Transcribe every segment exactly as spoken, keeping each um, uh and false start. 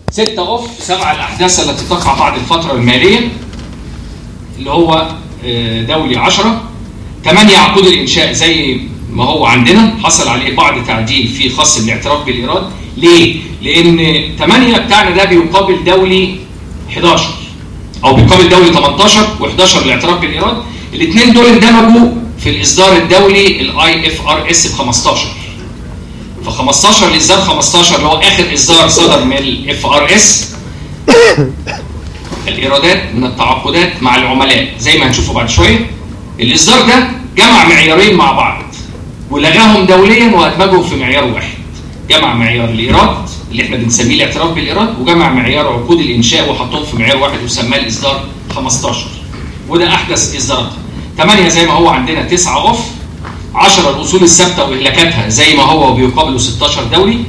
ستة اوف سبع الاحداث التي تقع بعد الفتره الماليه اللي هو دولي عشرة. ثمانية عقود الانشاء زي ما هو عندنا حصل عليه بعض تعديل في خاص بالاعتراف بالايراد. ليه؟ لان ثمانية بتاعنا ده بيقابل دولي حداشر او بيقابل دولي تمنتاشر و11 الاعتراف بالايراد. الاثنين دول اندمجوا في الاصدار الدولي الاي اف ار اس ب خمستاشر. ف خمستاشر الاصدار خمستاشر اللي هو اخر اصدار صدر من الاف ار اس الايرادات من التعاقدات مع العملاء زي ما هنشوفه بعد شويه. الاصدار ده جمع معيارين مع بعض ولغاهم دوليا وادمجهم في معيار واحد. جمع معيار الايراد اللي احنا بنسميه الاعتراف بالايراد وجمع معيار عقود الانشاء وحطهم في معيار واحد وسماه الاصدار خمستاشر. وده احدث اصدارات. ثمانية زي ما هو عندنا تسعة اوف. عشرة الاصول الثابته واهلاكاتها زي ما هو وبيقابلوا ستاشر دولي.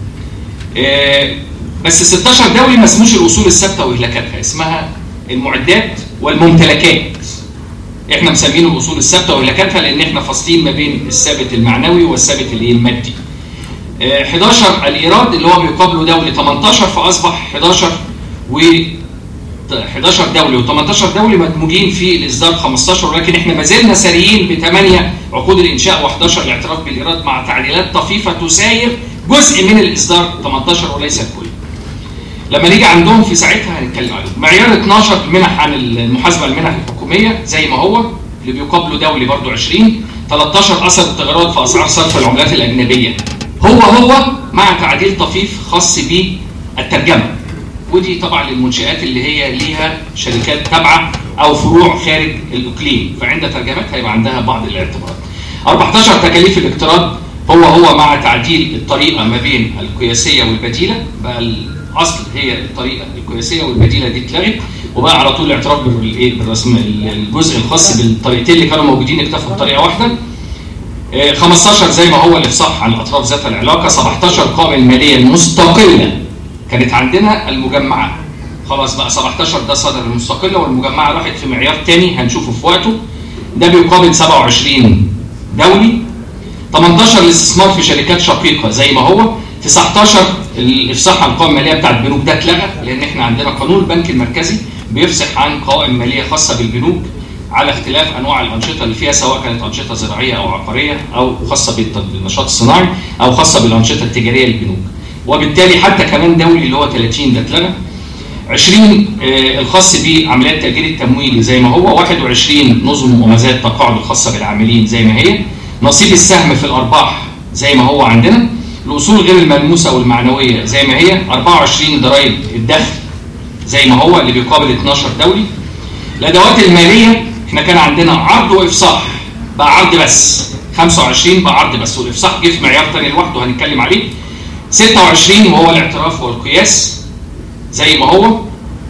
آه بس ستاشر دولي ما اسموش الاصول الثابته واهلاكاتها، اسمها المعدات والممتلكات. احنا مسمينه الاصول الثابته واهلاكاتها لان احنا فاصلين ما بين الثابت المعنوي والثابت الايه المادي. آه حداشر الايراد اللي هو بيقابله دولي تمنتاشر فاصبح حداشر و حداشر دولي و18 دولي مدموجين في الاصدار خمستاشر. ولكن احنا ما زلنا ساريين بثمانية عقود الانشاء و11 الاعتراف بالايراد مع تعديلات طفيفه تساير جزء من الاصدار تمنتاشر وليس الكل. لما نيجي عندهم في ساعتها هنتكلم عليهم. معيار اتناشر منح عن المحاسبه المنح الحكوميه زي ما هو اللي بيقابله دولي برضه عشرين. تلتاشر اثر التغيرات في اسعار صرف العملات الاجنبيه هو هو مع تعديل طفيف خاص بالترجمه. ودي طبعا للمنشآت اللي هي ليها شركات تابعه او فروع خارج الاقليم فعند ترجمتها يبقى عندها بعض الاعتبارات. اربعتاشر تكاليف الاقتراض هو هو مع تعديل الطريقه ما بين القياسيه والبديله. بقى الاصل هي الطريقه القياسيه والبديله دي اتلغت وبقى على طول الاعتراف بالرسم الجزء الخاص بالطريقتين اللي كانوا موجودين اكتفوا بطريقه واحده. خمستاشر زي ما هو الافصاح عن الاطراف ذات العلاقه. سبعتاشر القوائم الماليه المستقله كانت عندنا المجمعه خلاص بقى سبعتاشر ده صدر المستقله والمجمعه راحت في معيار ثاني هنشوفه في وقته. ده بيقابل سبعة وعشرين دولي. تمنتاشر الاستثمار في شركات شقيقه زي ما هو. تسعتاشر الافصاح عن القوائم الماليه بتاعت البنوك ده اتلغى لان احنا عندنا قانون البنك المركزي بيفصح عن قوائم ماليه خاصه بالبنوك على اختلاف انواع الانشطه اللي فيها سواء كانت انشطه زراعيه او عقاريه او خاصه بالنشاط الصناعي او خاصه بالانشطه التجاريه للبنوك. وبالتالي حتى كمان دولي اللي هو ثلاثين ده اتلغى. عشرين آه الخاص بعمليات تأجير التمويل زي ما هو. واحد وعشرين نظم ومزايا التقاعد الخاصه بالعاملين زي ما هي. نصيب السهم في الارباح زي ما هو عندنا. الاصول غير الملموسه والمعنويه زي ما هي. اربعة وعشرين ضرائب الدخل زي ما هو اللي بيقابل اتناشر دولي. الادوات الماليه احنا كان عندنا عرض وافصاح بقى عرض بس. خمسة وعشرين بقى عرض بس والافصاح جه في معيار ثاني لوحده هنتكلم عليه. ستة وعشرين وهو الاعتراف والقياس زي ما هو.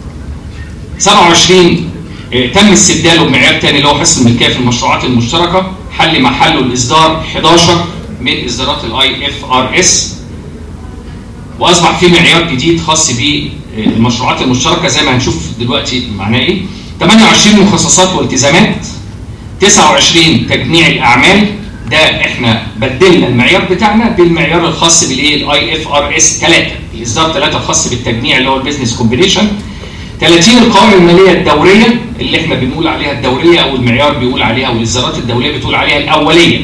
سبعة وعشرين اه تم استبداله بمعيار ثاني اللي هو حصة الملكيه في المشروعات المشتركه حل محله الاصدار حداشر من اصدارات الاي اف ار اس واصبح في معيار جديد خاص بالمشروعات المشتركه زي ما هنشوف دلوقتي معناه ايه. ثمانية وعشرين مخصصات والتزامات. تسعة وعشرين تجميع الاعمال ده احنا بدلنا المعيار بتاعنا بالمعيار الخاص بالايه الاي اف ار اس ثلاثة الاصدار ثلاثة الخاص بالتجميع اللي هو البيزنس كومبينيشن. ثلاثين القوائم الماليه الدوريه اللي احنا بنقول عليها الدوريه او المعيار بيقول عليها والاصدارات الدوليه بتقول عليها الاوليه.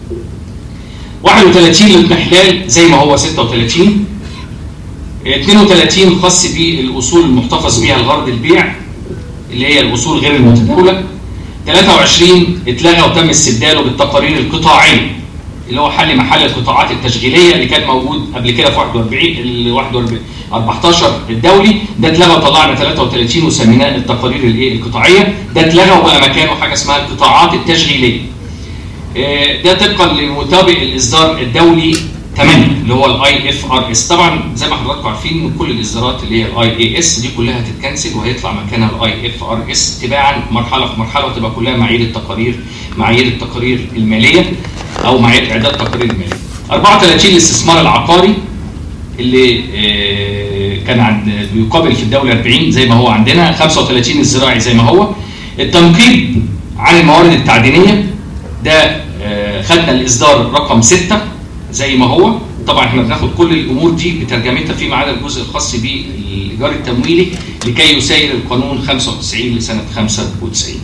واحد وثلاثين الاضمحلال زي ما هو ستة وثلاثين. اثنين وثلاثين خاص بالاصول المحتفظ بها لغرض البيع اللي هي الاصول غير المتداوله. ثلاثة وعشرين اتلغى وتم استبداله بالتقارير القطاعيه اللي هو حل محل القطاعات التشغيليه اللي كان موجود قبل كده في واحد واربعين ال واحد واربعين اربعتاشر الدولي. ده اتلغى وطلعنا ثلاثة وثلاثين وسميناه التقارير الايه القطاعيه. ده اتلغى وبقى مكانه حاجه اسمها القطاعات التشغيليه. ده طبقا لمطابق الاصدار الدولي ثمانية اللي هو الاي اف ار اس. طبعا زي ما حضراتكم عارفين كل الاصدارات اللي هي الاي اي اس دي كلها هتتكنسل وهيطلع مكانها الاي اف ار اس تباعا مرحله في مرحله وتبقى كلها معايير التقارير معايير التقارير الماليه او معايير اعداد التقارير الماليه. اربعة وثلاثين الاستثمار العقاري اللي كان عند بيقابل في الدوله اربعين زي ما هو عندنا. خمسة وثلاثين الزراعي زي ما هو. التنقيب عن الموارد التعدينيه ده خدنا الاصدار رقم ستة زي ما هو طبعا احنا بناخد كل الامور دي بترجمتها فيما عدا الجزء الخاص بالايجار التمويلي لكي يسير القانون خمسة وتسعين لسنه خمسة وتسعين.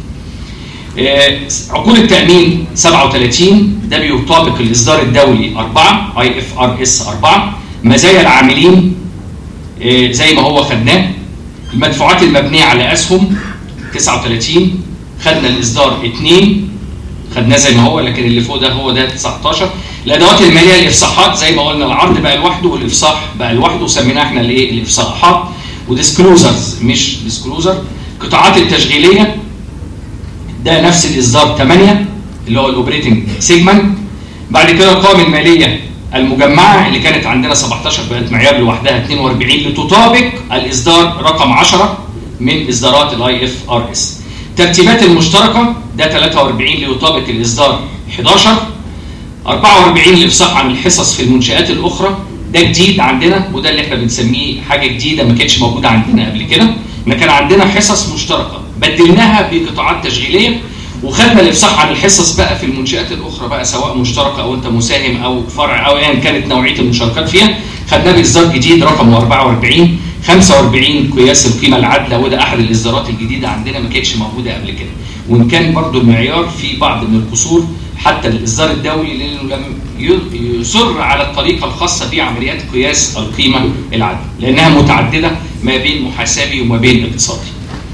عقود التامين سبعة وثلاثين ده بيطابق الاصدار الدولي أربعة اي اف ار اس أربعة. مزايا العاملين زي ما هو خدناه. المدفوعات المبنيه على اسهم تسعة وثلاثين خدنا الاصدار اثنين خدناه زي ما هو، لكن اللي فوق ده هو ده تسعتاشر. الادوات الماليه الافصاحات زي ما قلنا، العرض بقى لوحده والافصاح بقى لوحده، وسميناه احنا الايه الافصاحات وديسكلوزرز مش ديسكلوزر. القطاعات التشغيليه ده نفس الاصدار ثمانية اللي هو الاوبريتنج سيجمنت. بعد كده القوائم الماليه المجمعه اللي كانت عندنا سبعتاشر بقت معيار لوحدها اثنين وأربعين لتطابق الاصدار رقم عشرة من اصدارات الاي اف ار اس. الترتيبات المشتركه ده ثلاثة وأربعين ليطابق الاصدار احداشر. أربعة وأربعين الافصاح عن الحصص في المنشآت الاخرى ده جديد عندنا، وده اللي احنا بنسميه حاجه جديده ما كانتش موجوده عندنا قبل كده. احنا كان عندنا حصص مشتركه بدلناها بقطاعات تشغيليه، وخدنا الافصاح عن الحصص بقى في المنشآت الاخرى بقى سواء مشتركه او انت مساهم او فرع او ايا يعني كانت نوعيه المشاركات فيها، خدناه باصدار جديد رقم أربعة وأربعين. خمسة وأربعين قياس القيمه العادله، وده احد الاصدارات الجديده عندنا ما كانتش موجوده قبل كده، وان كان برضو المعيار في بعض من القصور حتى الاصدار الدولي لانه لم يصر على الطريقه الخاصه بعمليات قياس القيمه العادله لانها متعدده ما بين محاسبي وما بين اقتصادي.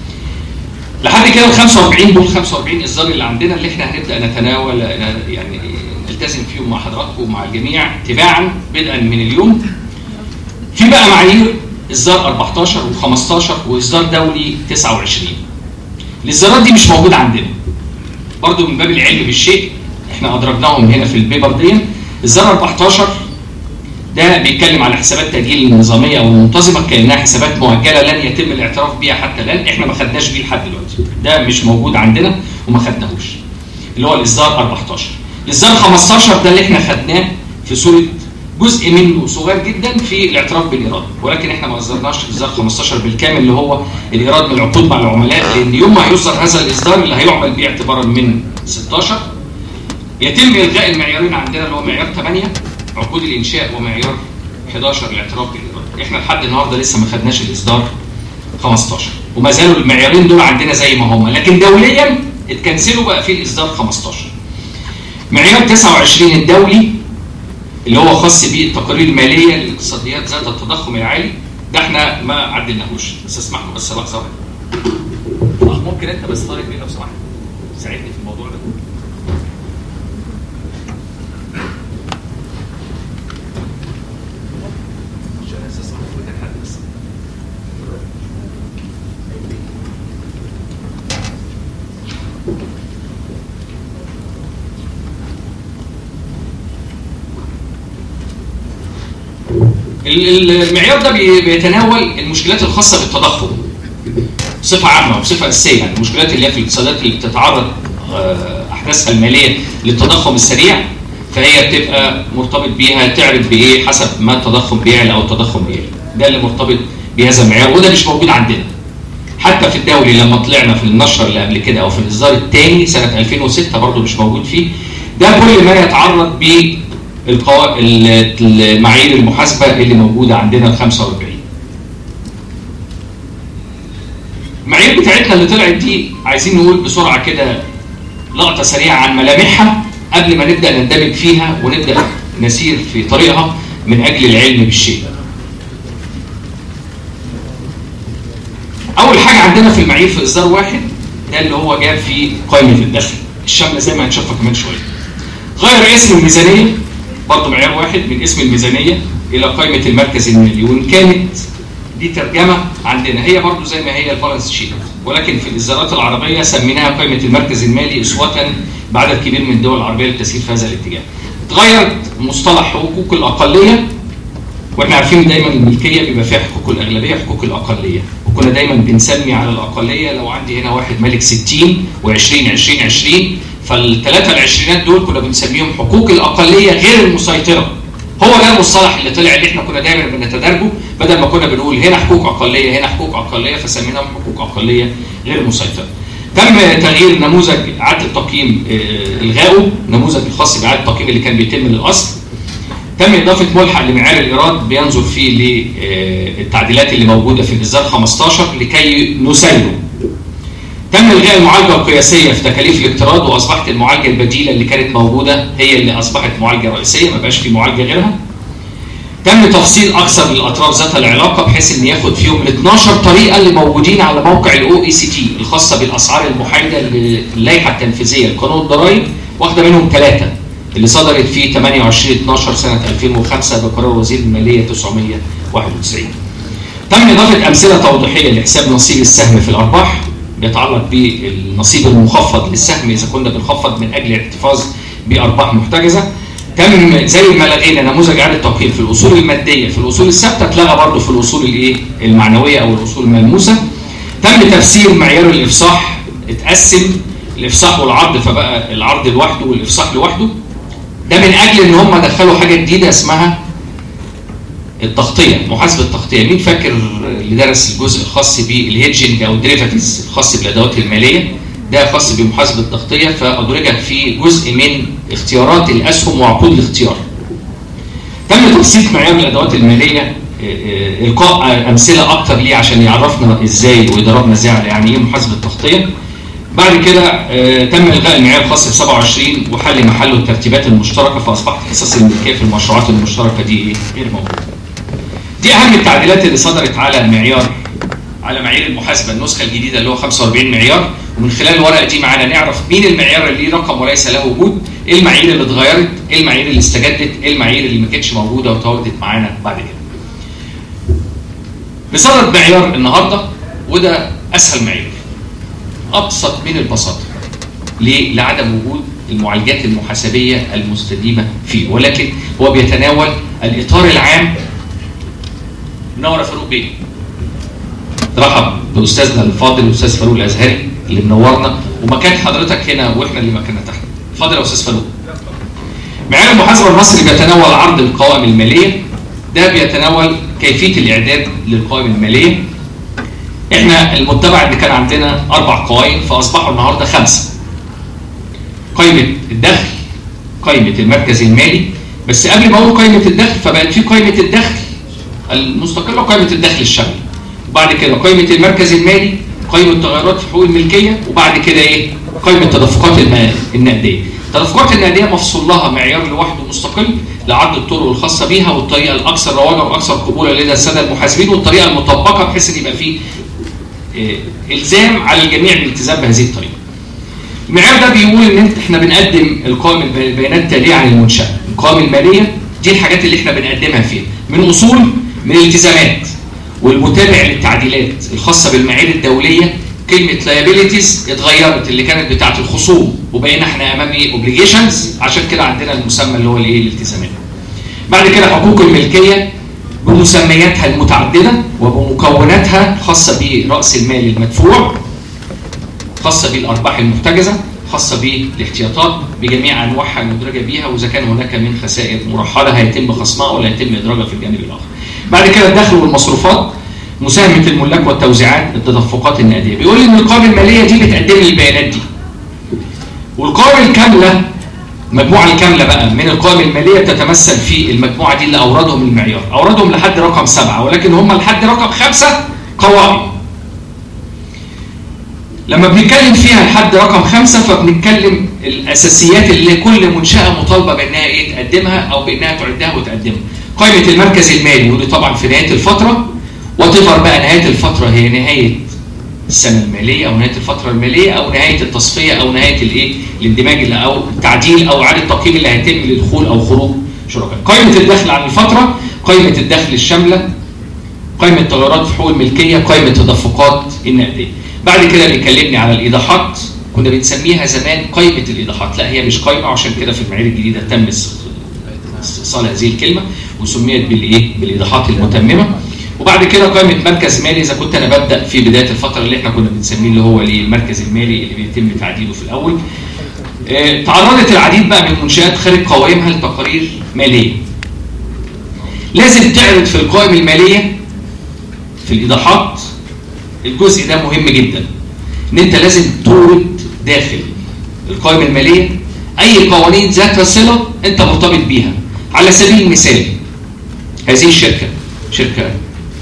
لحد كده ال خمسة وأربعين دول خمسة وأربعين اصدار اللي عندنا اللي احنا هنبدا نتناول يعني نلتزم فيهم مع حضراتكم ومع الجميع تباعا بدءا من اليوم. في بقى معايير اصدار أربعتاشر وخمستاشر واصدار دولي تسعة وعشرين. الاصدارات دي مش موجوده عندنا. برضو من باب العلم بالشيء احنا ادرجناهم هنا في البيبر دي. اصدار أربعتاشر ده بيتكلم على حسابات تأجيل النظاميه والمنتظمه كانها حسابات مؤجله لن يتم الاعتراف بيها حتى الان، احنا ما خدناش بيه لحد دلوقتي. ده مش موجود عندنا وما خدناهوش. اللي هو الاصدار أربعتاشر. الاصدار خمستاشر ده اللي احنا خدناه في صوره جزء منه صغير جدا في الاعتراف بالايراد، ولكن احنا ما اصدرناش اصدار خمستاشر بالكامل اللي هو الايراد من العقود مع العملاء، لان يوم ما هيصدر هذا الاصدار اللي هيعمل بيه اعتبارا من ستاشر يتم الغاء المعيارين عندنا اللي هو معيار ثمانية عقود الانشاء ومعيار احداشر الاعتراف بالايراد. احنا لحد النهارده لسه ما خدناش الاصدار خمستاشر وما زالوا المعيارين دول عندنا زي ما هم، لكن دوليا اتكنسلوا بقى في الاصدار خمستاشر. معيار تسعة وعشرين الدولي اللي هو خاص بالتقارير الماليه للاقتصاديات ذات التضخم العالي ده احنا ما عدلناهوش، بس اسمحوا بس لحظه واحده. ممكن انت بس طارق بيه لو سمحت ساعدني في الموضوع ده. المعيار ده بيتناول المشكلات الخاصه بالتضخم بصفه عامه وبصفه اساسيه، يعني المشكلات اللي هي في الاقتصادات اللي بتتعرض احداثها الماليه للتضخم السريع، فهي بتبقى مرتبط بيها تعرض بايه حسب ما التضخم بيعلى او التضخم بيعلى. ده اللي مرتبط بهذا المعيار، وده مش موجود عندنا. حتى في الدولي لما طلعنا في النشر اللي قبل كده او في الاصدار الثاني سنه ألفين وستة برضه مش موجود فيه. ده كل ما يتعرض ب المعايير المحاسبه اللي موجوده عندنا ال خمسة وأربعين. المعايير بتاعتنا اللي طلعت دي عايزين نقول بسرعه كده لقطه سريعه عن ملامحها قبل ما نبدا نندمج فيها ونبدا نسير في طريقها من اجل العلم بالشيء. اول حاجه عندنا في المعايير في اصدار واحد ده اللي هو جاب فيه قائمه الدخل الشامله زي ما هنشوفها كمان شويه. غير اسم الميزانيه برضه معيار واحد من اسم الميزانيه الى قائمه المركز المالي، وان كانت دي ترجمه عندنا هي برضه زي ما هي البالانس شيت، ولكن في الاصدارات العربيه سميناها قائمه المركز المالي اسوه بعدد كبير من الدول العربيه للتسيير في هذا الاتجاه. اتغير مصطلح حقوق الاقليه، واحنا عارفين دايما الملكيه بيبقى فيها حقوق الاغلبيه وحقوق الاقليه، وكنا دايما بنسمي على الاقليه لو عندي هنا واحد مالك ستين وعشرين عشرين عشرين، فالثلاثه العشرينات دول كنا بنسميهم حقوق الاقليه غير المسيطره. هو ده المصطلح اللي طلع اللي احنا كنا دايما بنتدرجه، بدل ما كنا بنقول هنا حقوق اقليه هنا حقوق اقليه فسميناهم حقوق اقليه غير مسيطره. تم تغيير نموذج اعاده التقييم، الغائه، نموذج الخاص باعاده التقييم اللي كان بيتم للاصل. تم اضافه ملحق لمعيار الايراد بينظر فيه للتعديلات اللي موجوده في الاصدار خمستاشر لكي نسيره. تم الغاء المعالجه القياسيه في تكاليف الاقتراض، واصبحت المعالجه البديله اللي كانت موجوده هي اللي اصبحت معالجه رئيسيه، ما بقاش في معالجه غيرها. تم تفصيل اكثر للاطراف ذات العلاقه بحيث ان ياخد فيهم ال اتناشر طريقه اللي موجودين على موقع الاو اي سي تي الخاصه بالاسعار المحايده للائحه التنفيذيه لقانون الضرائب، واخده منهم ثلاثه اللي صدرت في تمنية وعشرين اتناشر سنه ألفين وخمسة بقرار وزير الماليه تسعمية وواحد وتسعين. تم اضافه امثله توضيحيه لحساب نصيب السهم في الارباح بيتعلق بالنصيب المخفض للسهم اذا كنا بنخفض من اجل الاحتفاظ بارباح محتجزه. تم زي ما لغينا نموذج اعاده تقييم في الاصول الماديه في الاصول الثابته، اتلغى برضه في الاصول الايه المعنويه او الاصول الملموسه. تم تفسير معيار الافصاح، اتقسم الافصاح والعرض، فبقى العرض لوحده والافصاح لوحده. ده من اجل ان هم دخلوا حاجه جديده اسمها التغطيه، محاسبه التغطيه. مين فاكر اللي درس الجزء الخاص بالهيدجنج او الديريفاتيفز الخاص بالادوات الماليه؟ ده خاص بمحاسبه التغطيه، فادرجت في جزء من اختيارات الاسهم وعقود الاختيار. تم تبسيط معيار الادوات الماليه، القاء امثله اكتر ليه عشان يعرفنا ازاي ويدربنا ازاي على يعني ايه محاسبه التغطيه. بعد كده تم الغاء المعيار الخاص ب سبعة وعشرين وحل محله الترتيبات المشتركه، فاصبحت حصص الملكيه في المشروعات المشتركه دي غير موجوده. دي اهم التعديلات اللي صدرت على معيار على معايير المحاسبه النسخه الجديده اللي هو خمسة وأربعين معيار. ومن خلال الورقه دي معانا نعرف مين المعيار اللي ليه رقم وليس له وجود، ايه المعايير اللي اتغيرت، ايه المعايير اللي استجدت، ايه المعايير اللي ما كانتش موجوده وتواجدت معانا بعد كده. بصدد معيار النهارده وده اسهل معيار، ابسط من البساطه. ليه؟ لعدم وجود المعالجات المحاسبيه المستديمه فيه، ولكن هو بيتناول الاطار العام. منور فاروق بيه. رحب باستاذنا الفاضل الاستاذ فاروق الازهري اللي منورنا، ومكان حضرتك هنا واحنا اللي مكاننا تحت. اتفضل يا استاذ فاروق. معيار المحاسبه المصري بيتناول عرض القوائم الماليه، ده بيتناول كيفيه الاعداد للقوائم الماليه. احنا المتبع اللي كان عندنا اربع قوائم فاصبحوا النهارده خمسه. قائمه الدخل، قائمه المركز المالي، بس قبل ما اقول قائمه الدخل فبقت في قائمه الدخل المستقله وقائمه الدخل الشامل. وبعد كده قائمه المركز المالي، قائمه تغيرات في حقوق الملكيه، وبعد كده ايه؟ قائمه تدفقات النقديه. التدفقات النقديه مفصول لها معيار لوحده مستقل لعرض الطرق الخاصه بيها والطريقه الاكثر رواجا واكثر قبولا لدى الساده المحاسبين والطريقه المطبقه بحيث ان يبقى فيه إيه الزام على الجميع بالالتزام بهذه الطريقه. المعيار ده بيقول ان انت احنا بنقدم القوائم البيانات التاليه عن المنشاه. القوائم الماليه دي الحاجات اللي احنا بنقدمها فيها من اصول، من التزامات، والمتابع للتعديلات الخاصه بالمعايير الدوليه. كلمه liabilities اتغيرت اللي كانت بتاعه الخصوم وبقينا احنا امام ايه؟ obligations، عشان كده عندنا المسمى اللي هو الايه؟ الالتزامات. بعد كده حقوق الملكيه بمسمياتها المتعدده وبمكوناتها خاصه براس المال المدفوع، خاصه بالارباح المحتجزه، خاصه بالاحتياطات بجميع انواعها المدرجه بيها، واذا كان هناك من خسائر مرحله هيتم خصمها ولا يتم ادراجها في الجانب الاخر. بعد كده الدخل والمصروفات، مساهمه الملاك والتوزيعات، التدفقات النقديه. بيقول لي ان القوائم الماليه دي بتقدم لي البيانات دي. والقوائم الكامله، المجموعه الكامله بقى من القوائم الماليه بتتمثل في المجموعه دي اللي اوردهم المعيار، اوردهم لحد رقم سبعه، ولكن هم لحد رقم خمسه قوائم. لما بنتكلم فيها لحد رقم خمسه فبنتكلم الاساسيات اللي كل منشاه مطالبه بانها ايه؟ تقدمها او بانها تعدها وتقدمها. قائمه المركز المالي ودي طبعا في نهايه الفتره، وتظهر بقى نهايه الفتره هي نهايه السنه الماليه او نهايه الفتره الماليه او نهايه التصفيه او نهايه الايه؟ الاندماج او التعديل او اعاده التقييم اللي هيتم لدخول او خروج شركاء. قائمه الدخل عن الفتره، قائمه الدخل الشامله، قائمه تغيرات في حقوق الملكيه، قائمه تدفقات النقديه. بعد كده بيكلمني على الايضاحات، كنا بنسميها زمان قائمه الايضاحات، لا هي مش قائمه، عشان كده في المعايير الجديده تم استئصال هذه الكلمه وسميت بالايه؟ بالايضاحات المتممه. وبعد كده قائمه مركز مالي، اذا كنت انا ببدا في بدايه الفتره اللي احنا كنا بنسميه اللي هو المركز المالي اللي بيتم تعديله في الاول. اه تعرضت العديد بقى من المنشات خارج قوائمها لتقارير ماليه. لازم تعرض في القوائم الماليه في الايضاحات، الجزء ده مهم جدا، ان انت لازم تورد داخل القوائم الماليه اي قوانين ذات صله انت مرتبط بيها. على سبيل المثال هذه الشركه شركه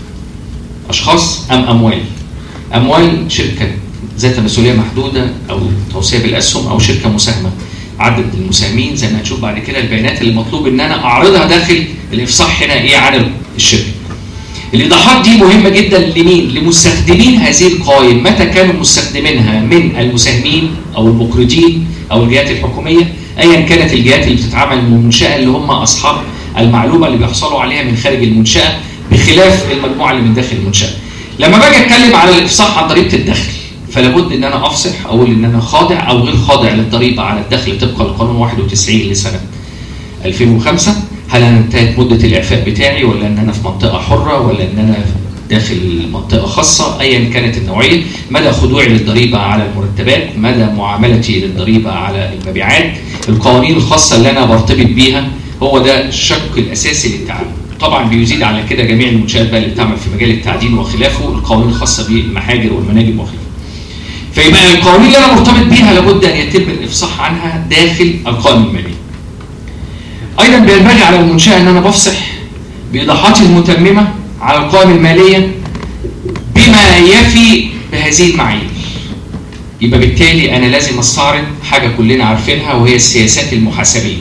اشخاص ام اموال؟ اموال شركه ذات مسؤوليه محدوده او توسيع بالاسهم او شركه مساهمه. عدد المساهمين زي ما هنشوف بعد كده البيانات اللي مطلوب ان انا اعرضها داخل الافصاح هنا ايه عن الشركه. الايضاحات دي مهمه جدا لمين؟ لمستخدمين هذه القوائم. متى كانوا مستخدمينها؟ من المساهمين او المقرضين او الجهات الحكوميه، ايا كانت الجهات اللي بتتعامل من المنشاه اللي هم اصحاب المعلومه اللي بيحصلوا عليها من خارج المنشاه، بخلاف المجموعه اللي من داخل المنشاه. لما باجي اتكلم على الافصاح عن ضريبه الدخل، فلابد ان انا افصح اقول ان انا خاضع او غير خاضع للضريبه على الدخل طبقا لقانون واحد وتسعين لسنه ألفين وخمسة. هل انا انتهت مده الاعفاء بتاعي، ولا ان انا في منطقه حره، ولا ان انا داخل منطقه خاصه، ايا كانت النوعيه. مدى خضوعي للضريبه على المرتبات، مدى معاملتي للضريبه على المبيعات، القوانين الخاصه اللي انا برتبط بيها، هو ده الشق الاساسي للتعامل. طبعا بيزيد على كده جميع المنشات بقى اللي بتعمل في مجال التعدين وخلافه، القوانين الخاصه بالمحاجر والمناجم وخلافه. فيبقى القوانين اللي انا مرتبط بيها لابد ان يتم الافصاح عنها داخل القوائم الماليه. ايضا بينبغي على المنشاه ان انا بفصح بايضاحاتي المتممه على القوائم الماليه بما يفي بهذه المعايير. يبقى بالتالي انا لازم استعرض حاجه كلنا عارفينها، وهي السياسات المحاسبيه.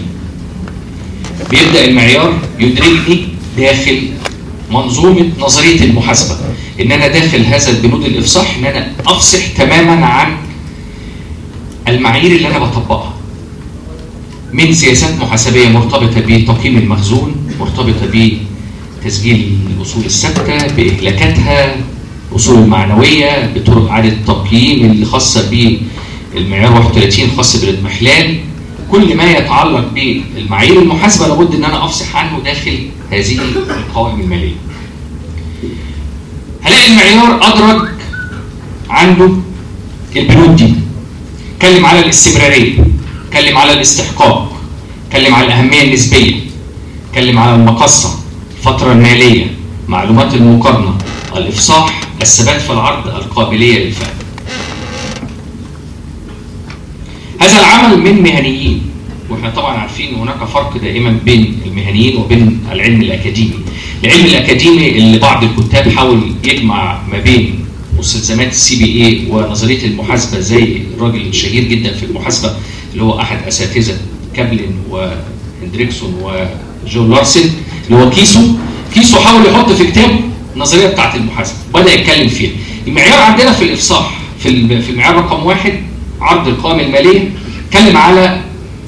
بيبدا المعيار يدرجني داخل منظومه نظريه المحاسبه، ان انا داخل هذا البنود الافصاح ان انا افصح تماما عن المعايير اللي انا بطبقها من سياسات محاسبيه مرتبطه بتقييم المخزون، مرتبطه بتسجيل الاصول الثابته، باهلاكاتها، الاصول المعنويه، بطرق اعاده التقييم اللي خاصه بالمعيار واحد وثلاثين الخاص بالاضمحلال. كل ما يتعلق بالمعايير المحاسبه لابد ان انا افصح عنه داخل هذه القوائم الماليه. هلاقي المعيار ادرج عنده البنود دي. اتكلم على الاستمراريه، اتكلم على الاستحقاق، اتكلم على الاهميه النسبيه، اتكلم على المقصه، الفتره الماليه، معلومات المقارنه، الافصاح، الثبات في العرض، القابليه للفهم. هذا العمل من مهنيين، واحنا طبعا عارفين هناك فرق دائما بين المهنيين وبين العلم الاكاديمي. العلم الاكاديمي اللي بعض الكتاب حاول يجمع ما بين مستلزمات السي بي اي ونظريه المحاسبه، زي الراجل الشهير جدا في المحاسبه اللي هو احد اساتذه كابلن وهندريكسون وجون لارسن اللي هو كيسو. كيسو حاول يحط في كتابه النظريه بتاعت المحاسبه، بدا يتكلم فيها. المعيار عندنا في الافصاح في في المعيار رقم واحد عرض القوائم الماليه، اتكلم على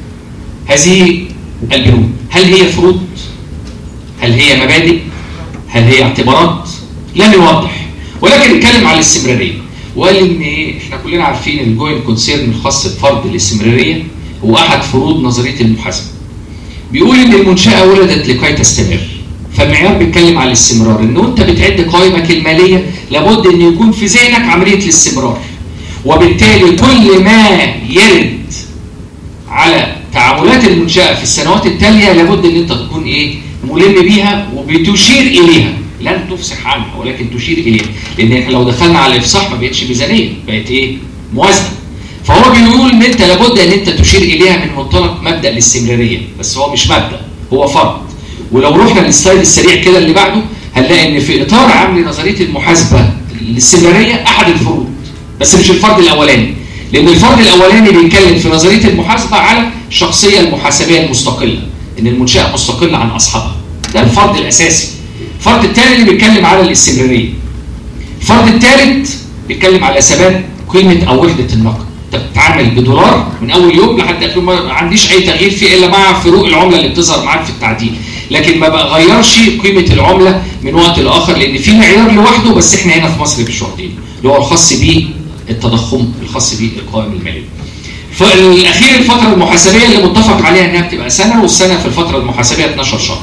هذه البنود. هل هي فروض؟ هل هي مبادئ؟ هل هي اعتبارات؟ لم يوضح، ولكن اتكلم على الاستمراريه وقال ان ايه، احنا كلنا عارفين الجوين كونسيرن الخاص بفرض الاستمراريه هو احد فروض نظريه المحاسبه. بيقول ان المنشاه ولدت لكي تستمر، فالمعيار بيتكلم على الاستمرار، انه انت بتعد قوائمك الماليه لابد ان يكون في ذهنك عمليه الاستمرار، وبالتالي كل ما يرد على تعاملات المنشاه في السنوات التاليه لابد ان انت تكون ايه ملم بيها وبتشير اليها، لن تفصح عنها ولكن تشير اليها، لان احنا لو دخلنا على الافصاح ما بقتش ميزانيه، بقت ايه موازنه. فهو بيقول ان انت لابد ان انت تشير اليها من منطلق مبدا الاستمراريه، بس هو مش مبدا، هو فرض. ولو رحنا للسلايد السريع كده اللي بعده هنلاقي ان في اطار عام لنظريه المحاسبه الاستمراريه احد الفروض، بس مش الفرض الاولاني، لان الفرض الاولاني بيتكلم في نظريه المحاسبه على الشخصيه المحاسبيه المستقله، ان المنشاه مستقله عن اصحابها، ده الفرض الاساسي. الفرض الثاني اللي بيتكلم على الاستمراريه. الفرض الثالث بيتكلم على ثبات قيمه او وحده النقد. انت بتتعامل بدولار من اول يوم لحد اخر يوم، ما عنديش اي تغيير فيه الا مع فروق العمله اللي بتظهر معاك في التعديل، لكن ما بغيرش قيمه العمله من وقت لاخر، لان في معيار لوحده بس احنا هنا في مصر مش واخدينه، اللي هو الخاص بالتضخم، الخاص بالقوائم الماليه. فالاخير الفتره المحاسبيه اللي متفق عليها انها بتبقى سنه، والسنه في الفتره المحاسبيه اثناشر شهر.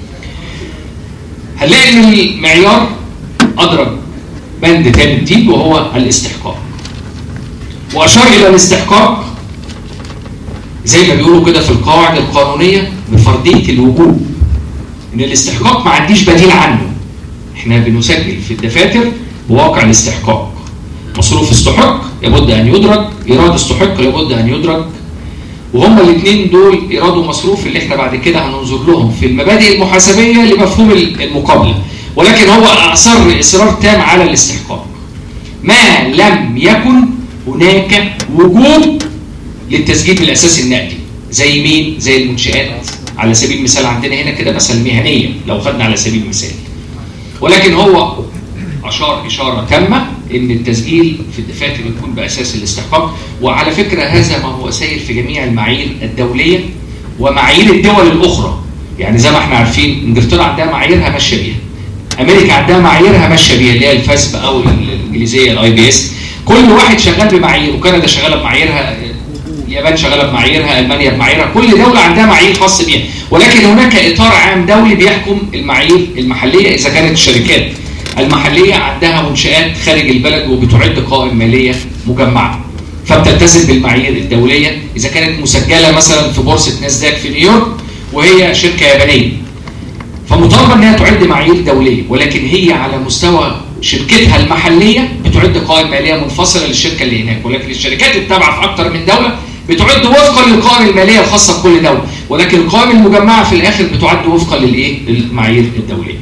هنلاقي ان المعيار ادرج بند تاني جديد وهو الاستحقاق، واشار الى الاستحقاق زي ما بيقولوا كده في القواعد القانونيه بفرضيه الوجوب، ان الاستحقاق ما عنديش بديل عنه. احنا بنسجل في الدفاتر بواقع الاستحقاق، مصروف استحق لابد ان يدرج، ايراد استحق لابد ان يدرج، وهم الاثنين دول ايراد ومصروف اللي احنا بعد كده هننظر لهم في المبادئ المحاسبيه لمفهوم المقابله، ولكن هو اصر اصرار تام على الاستحقاق ما لم يكن هناك وجوب للتسجيل بالاساس النقدي. زي مين؟ زي المنشآت على سبيل المثال، عندنا هنا كده مثلا مهنيه لو خدنا على سبيل المثال، ولكن هو اشار اشاره تامه ان التسجيل في الدفاتر يكون باساس الاستحقاق. وعلى فكره هذا ما هو سائر في جميع المعايير الدوليه ومعايير الدول الاخرى. يعني زي ما احنا عارفين انجلترا عندها معاييرها ماشيه بيها، امريكا عندها معاييرها ماشيه بيها اللي هي الفاسب او الانجليزيه الاي بي اس، كل واحد شغال بمعاييره، كندا شغاله بمعاييرها، اليابان شغاله بمعاييرها، المانيا بمعاييرها، كل دوله عندها معايير خاص بيها، ولكن هناك اطار عام دولي بيحكم المعايير المحليه. اذا كانت الشركات المحليه عندها منشآت خارج البلد وبتعد قوائم ماليه مجمعه فبتلتزم بالمعايير الدوليه. اذا كانت مسجله مثلا في بورصه ناسداك في نيويورك وهي شركه يابانيه فمطالبه انها تعد معايير دوليه، ولكن هي على مستوى شركتها المحليه بتعد قوائم ماليه منفصله للشركه اللي هناك، ولكن الشركات التابعه في اكثر من دوله بتعد وفقا للقوائم الماليه الخاصه بكل دوله، ولكن القوائم المجمعه في الاخر بتعد وفقا للايه؟ للمعايير الدوليه.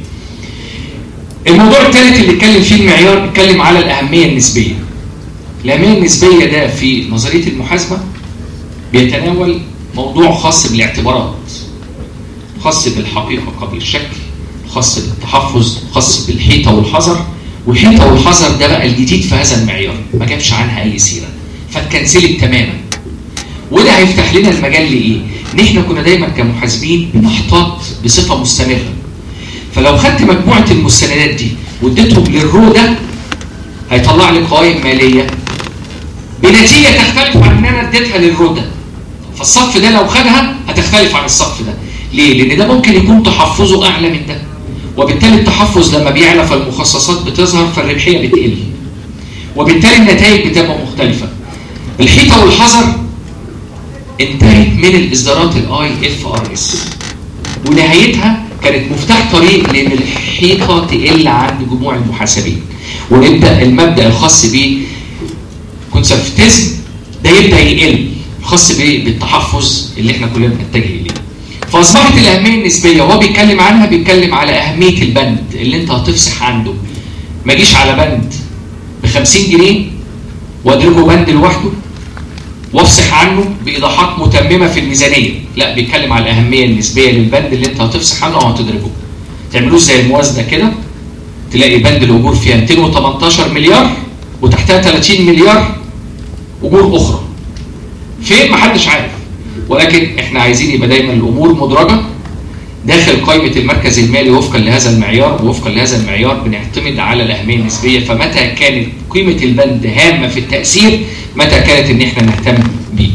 الموضوع الثالث اللي اتكلم فيه المعيار اتكلم على الاهميه النسبيه. الاهميه النسبيه ده في نظريه المحاسبه بيتناول موضوع خاص بالاعتبارات، خاص بالحقيقه قبل الشكل، خاص بالتحفظ، خاص بالحيطه والحذر. والحيطه والحذر ده بقى الجديد في هذا المعيار، ما جابش عنها اي سيره فاتكنسلت تماما. وده هيفتح لنا المجال لايه؟ ان احنا كنا دايما كمحاسبين بنحتاط بصفه مستمره. فلو خدت مجموعه المستندات دي واديتهم للرو ده هيطلع لي قوائم ماليه بنتيجه تختلف عن ان انا اديتها للرو ده. فالصف ده لو خدها هتختلف عن الصف ده. ليه؟ لان ده ممكن يكون تحفظه اعلى من ده، وبالتالي التحفظ لما بيعلى فالمخصصات بتظهر فالربحيه بتقل، وبالتالي النتائج بتبقى مختلفه. الحيطه والحذر انتهت من الاصدارات الاي اف ار اس، ونهايتها كانت مفتاح طريق لان الحيطه تقل عند جموع المحاسبين، ونبدا المبدا الخاص ب كونسرفتيزم ده يبدا يقل، الخاص بالتحفظ اللي احنا كلنا بنتجه اليه. فاصبحت الاهميه النسبيه وهو بيتكلم عنها بيتكلم على اهميه البند اللي انت هتفصح عنده. ما اجيش على بند ب خمسين جنيه وادرجه بند لوحده وافصح عنه بايضاحات متممه في الميزانيه، لا بيتكلم على الاهميه النسبيه للبند اللي انت هتفصح عنه او هتدرجه. تعملوه زي الموازنه كده، تلاقي بند الاجور فيها مئتين وتمنتاشر مليار وتحتها ثلاثين مليار اجور اخرى. فين؟ محدش عارف، ولكن احنا عايزين يبقى دايما الامور مدرجه داخل قائمه المركز المالي وفقا لهذا المعيار، ووفقا لهذا المعيار بنعتمد على الاهميه النسبيه. فمتى كانت قيمه البند هامه في التاثير، متى كانت ان احنا نهتم بيه.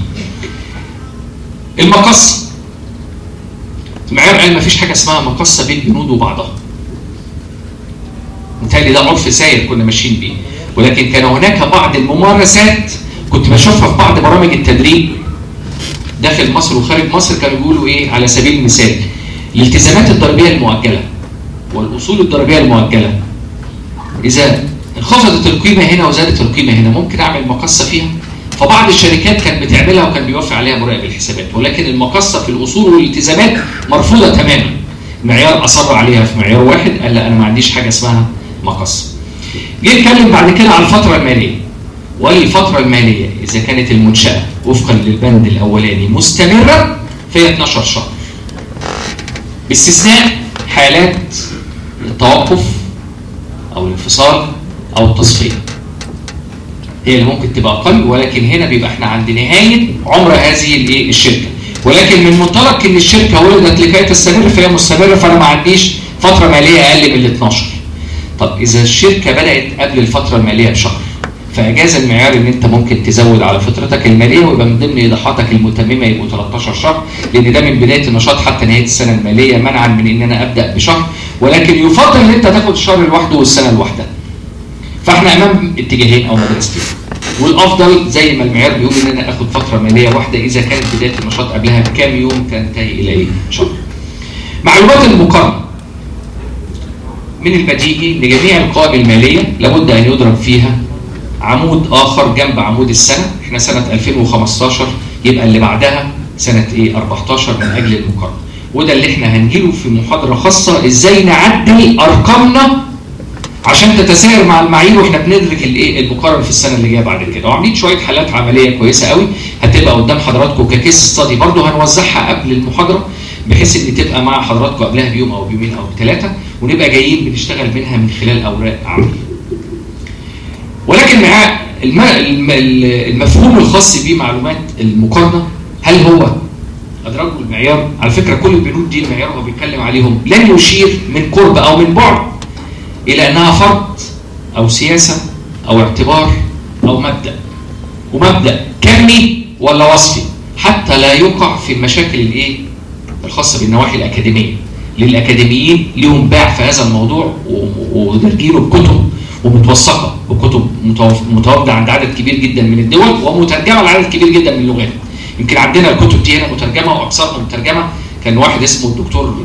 المقص، المعيار قال ما فيش حاجه اسمها مقصه بين بنود وبعضها. بالتالي ده عرف سائر كنا ماشيين بيه، ولكن كان هناك بعض الممارسات كنت بشوفها في بعض برامج التدريب داخل مصر وخارج مصر. كانوا بيقولوا ايه على سبيل المثال؟ الالتزامات الضريبيه المؤجله والاصول الضريبيه المؤجله اذا انخفضت القيمه هنا وزادت القيمه هنا ممكن اعمل مقصه فيها. فبعض الشركات كانت بتعملها وكان بيوافق عليها مراقب الحسابات، ولكن المقصه في الاصول والالتزامات مرفوضه تماما. المعيار اصر عليها في معيار واحد، قال لا انا ما عنديش حاجه اسمها مقص. جه يتكلم بعد كده على الفتره الماليه، وقال الفتره الماليه اذا كانت المنشاه وفقا للبند الاولاني مستمره فهي اتناشر شهر، باستثناء حالات التوقف او الانفصال او التصفيه هي اللي ممكن تبقى اقل، ولكن هنا بيبقى احنا عند نهايه عمر هذه الايه الشركه. ولكن من منطلق ان الشركه ولدت لكي تستمر فهي مستمره، فانا ما عنديش فتره ماليه اقل من ال اتناشر. طب اذا الشركه بدات قبل الفتره الماليه بشهر فاجاز المعيار ان انت ممكن تزود على فترتك الماليه، ويبقى من ضمن ايضاحاتك المتممه يبقوا تلتاشر شهر، لان ده من بدايه النشاط حتى نهايه السنه الماليه، منعا من ان انا ابدا بشهر. ولكن يفضل ان انت تاخد الشهر لوحده والسنه لوحدها. فاحنا امام اتجاهين او مدرستين، والافضل زي ما المعيار بيقول ان انا اخد فتره ماليه واحده اذا كانت بدايه النشاط قبلها بكام يوم تنتهي الى ايه؟ شهر. معلومات المقارنه. من البديهي لجميع القوائم الماليه لابد ان يضرب فيها عمود اخر جنب عمود السنه. احنا سنه ألفين وخمستاشر، يبقى اللي بعدها سنه ايه أربعتاشر من اجل المقارنه. وده اللي احنا هنجيله في محاضره خاصه، ازاي نعدل ارقامنا عشان تتساير مع المعايير واحنا بندرك الايه المقارنه في السنه اللي جايه بعد كده. وعاملين شويه حالات عمليه كويسه قوي هتبقى قدام حضراتكم ككيس ستادي، برضه هنوزعها قبل المحاضره بحيث ان تبقى مع حضراتكم قبلها بيوم او بيومين او بثلاثه، ونبقى جايين بنشتغل منها من خلال اوراق عمليه. ولكن مع المفهوم الخاص بمعلومات المقارنه، هل هو ادراجه المعيار؟ على فكره كل البنود دي المعيار هو بيتكلم عليهم لن يشير من قرب او من بعد الى انها فرض او سياسه او اعتبار او مبدا، ومبدا كمي ولا وصفي، حتى لا يقع في المشاكل الايه الخاصه بالنواحي الاكاديميه. للاكاديميين ليهم باع في هذا الموضوع ودارجينه بكتب ومتوثقه بكتب متواجده عند عدد كبير جدا من الدول ومترجمه لعدد كبير جدا من اللغات. يمكن عندنا الكتب دي هنا مترجمه واكثرها مترجمه. كان واحد اسمه الدكتور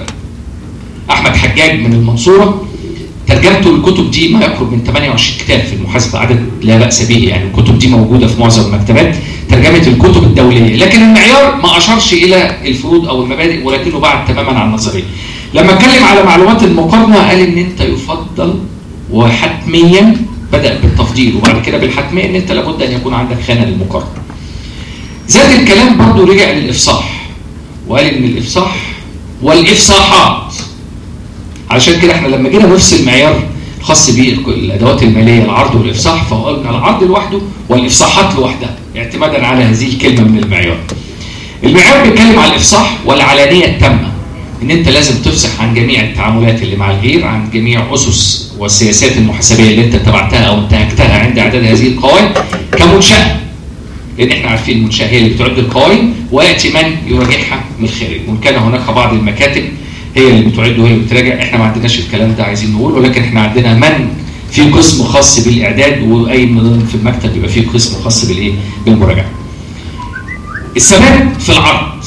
احمد حجاج من المنصوره، ترجمته الكتب دي ما يقرب من ثمانية وعشرين كتاب في المحاسبه، عدد لا باس به يعني. الكتب دي موجوده في معظم المكتبات، ترجمه الكتب الدوليه. لكن المعيار ما اشارش الى الفروض او المبادئ، ولكنه بعد تماما عن النظريه. لما اتكلم على معلومات المقارنه قال ان انت يفضل وحتميا، بدا بالتفضيل وبعد كده بالحتميه، ان انت لابد ان يكون عندك خانه للمقارنه. زاد الكلام برضه رجع للافصاح، وقال ان الافصاح والافصاحات، علشان كده احنا لما جينا نفصل المعيار الخاص بالادوات الماليه العرض والافصاح، فقلنا العرض لوحده والافصاحات لوحدها اعتمادا على هذه الكلمه من المعيار. المعيار بيتكلم على الافصاح والعلانيه التامه، ان انت لازم تفصح عن جميع التعاملات اللي مع الغير، عن جميع اسس والسياسات المحاسبيه اللي انت اتبعتها او انتهكتها عند اعداد هذه القوائم كمنشاه. لان احنا عارفين المنشاه هي اللي بتعد القوائم وياتي من يراجعها من الخارج، وان كان هناك بعض المكاتب هي اللي بتعد وهي اللي بتراجع. احنا ما عندناش الكلام ده عايزين نقول، ولكن احنا عندنا من في قسم خاص بالاعداد، واي نظام في المكتب بيبقى فيه قسم خاص بالايه؟ بالمراجعه. الثبات في العرض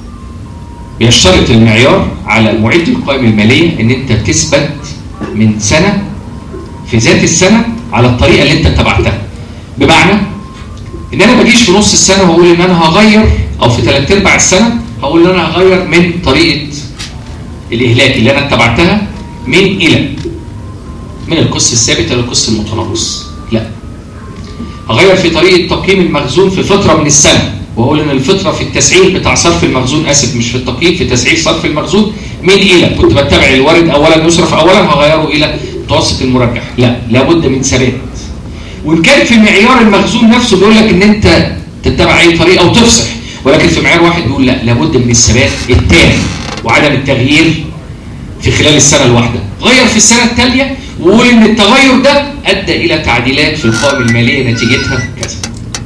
بيشترط المعيار على معد القوائم الماليه ان انت تثبت من سنه في ذات السنه على الطريقه اللي انت اتبعتها. بمعنى ان انا ما بجيش في نص السنه واقول ان انا هغير، او في ثلاث ارباع السنه هقول ان انا هغير من طريقه الاهلاك اللي انا اتبعتها من الى من القسط الثابت الى القسط المتناقص. لا، هغير في طريقه تقييم المخزون في فتره من السنه، واقول ان الفتره في التسعير بتاع صرف المخزون، اسف مش في التقييم، في تسعير صرف المخزون من الى كنت بتبع الوارد اولا يصرف اولا، هغيره الى متوسط المرجح. لا، لابد من ثبات. وان كان في معيار المخزون نفسه بيقول لك ان انت تتبع اي طريقه وتفصح، ولكن في معيار واحد بيقول لا، لابد من الثبات التام وعدم التغيير في خلال السنه الواحده. غير في السنه التاليه وقول ان التغير ده ادى الى تعديلات في القوائم الماليه نتيجتها كذا.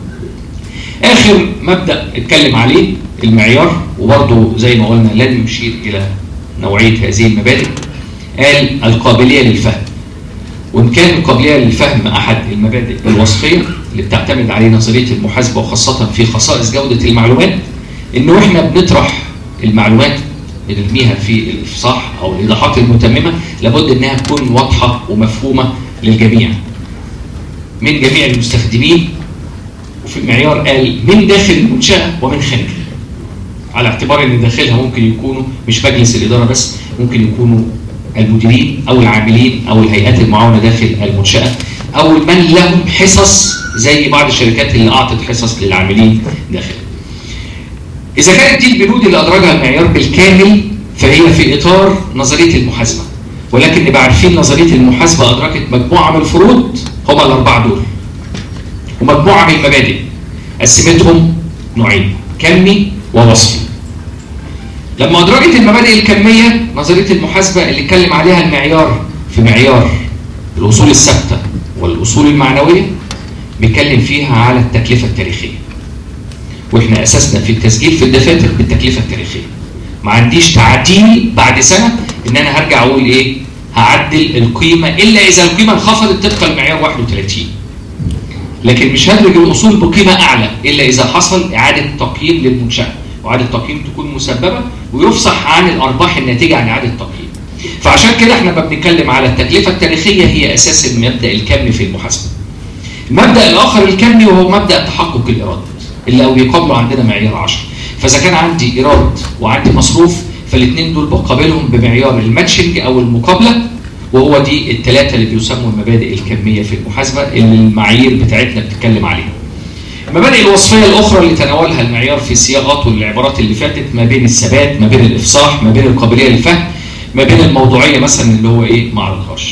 اخر مبدا اتكلم عليه المعيار، وبرضه زي ما قلنا لن يشير الى نوعيه هذه المبادئ، قال القابليه للفهم. وان كان القابليه للفهم احد المبادئ الوصفيه اللي بتعتمد عليه نظريه المحاسبه، وخاصه في خصائص جوده المعلومات، انه احنا بنطرح المعلومات بنرميها في الافصاح او الايضاحات المتممه، لابد انها تكون واضحه ومفهومه للجميع من جميع المستخدمين. وفي المعيار قال من داخل المنشاه ومن خارجها، على اعتبار ان داخلها ممكن يكونوا مش مجلس الاداره بس، ممكن يكونوا المديرين او العاملين او الهيئات المعاونه داخل المنشاه، او من لهم حصص زي بعض الشركات اللي اعطت حصص للعاملين داخل. اذا كانت دي البنود اللي ادرجها المعيار بالكامل فهي في اطار نظريه المحاسبه، ولكن نبقى عارفين نظريه المحاسبه ادركت مجموعه من الفروض هم الاربعه دول، ومجموعه من المبادئ قسمتهم نوعين، كمي ووصفي. لما ادرجت المبادئ الكميه، نظريه المحاسبه اللي اتكلم عليها المعيار في معيار الاصول الثابته والاصول المعنويه، بيتكلم فيها على التكلفه التاريخيه. واحنا اساسنا في التسجيل في الدفاتر بالتكلفه التاريخيه. ما عنديش تعديل بعد سنه ان انا هرجع اقول ايه؟ هعدل القيمه الا اذا القيمه انخفضت طبقا لمعيار واحد وثلاثين. لكن مش هدرج الاصول بقيمه اعلى الا اذا حصل اعاده تقييم للمنشاه، واعاده تقييم تكون مسببه ويفصح عن الارباح الناتجه عن اعاده التقييم. فعشان كده احنا ما بنتكلم على التكلفه التاريخيه هي اساس المبدا الكمي في المحاسبه. المبدا الاخر الكمي وهو مبدا تحقق الايرادات اللي او بيقابله عندنا معيار عشرة. فاذا كان عندي ايراد وعندي مصروف فالاثنين دول بقابلهم بمعيار الماتشنج او المقابله، وهو دي الثلاثه اللي بيسموا المبادئ الكميه في المحاسبه اللي المعايير بتاعتنا بتتكلم عليها. المبادئ الوصفيه الاخرى اللي تناولها المعيار في صياغته العبارات اللي فاتت ما بين الثبات، ما بين الافصاح، ما بين القابليه للفهم، ما بين الموضوعيه مثلا اللي هو ايه ما عرضهاش.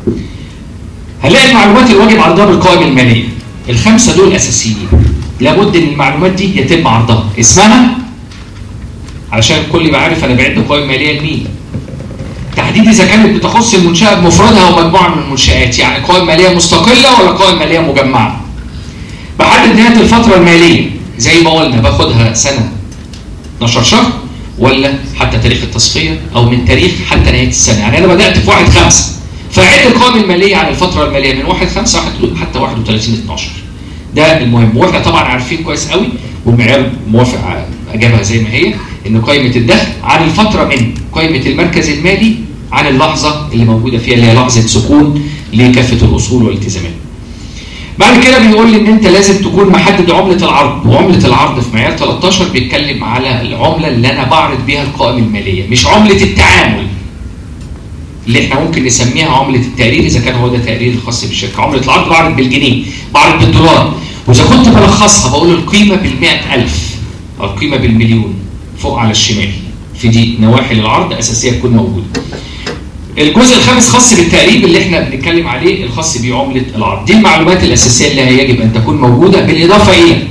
هنلاقي المعلومات اللي واجب عرضها بالقوائم الماليه الخمسه دول اساسيين، لابد ان المعلومات دي يتم عرضها. اسمها علشان الكل يبقى عارف انا بعد قوائم ماليه لمين. تحديد اذا كانت بتخص المنشاه بمفردها او مجموعه من المنشات، يعني قوائم ماليه مستقله ولا قوائم ماليه مجمعه. بحدد نهايه الفتره الماليه زي ما قلنا باخدها سنه اتناشر شهر ولا حتى تاريخ التصفيه او من تاريخ حتى نهايه السنه، يعني انا بدات في واحد خمسة فاعد القوائم الماليه عن الفتره الماليه من واحد خمسة حتى واحد وتلاتين اتناشر. ده المهم، واحنا طبعا عارفين كويس قوي والمعيار موافق اجابها زي ما هي ان قائمه الدخل عن الفتره من قائمه المركز المالي عن اللحظه اللي موجوده فيها اللي هي لحظه سكون لكافه الاصول والالتزامات. بعد كده بيقول لي ان انت لازم تكون محدد عمله العرض، وعمله العرض في معيار تلتاشر بيتكلم على العمله اللي انا بعرض بيها القوائم الماليه، مش عمله التعامل اللي احنا ممكن نسميها عمله التقرير اذا كان هو ده تقرير خاص بالشركه. عمله العرض بعرض بالجنيه، بعرض بالدولار، واذا كنت بلخصها بقول القيمه بالمئة ألف او القيمه بالمليون فوق على الشمال. في دي نواحي للعرض اساسيه تكون موجوده. الجزء الخامس خاص بالتقريب اللي احنا بنتكلم عليه الخاص بعمله العرض. دي المعلومات الاساسيه اللي يجب ان تكون موجوده، بالاضافه الى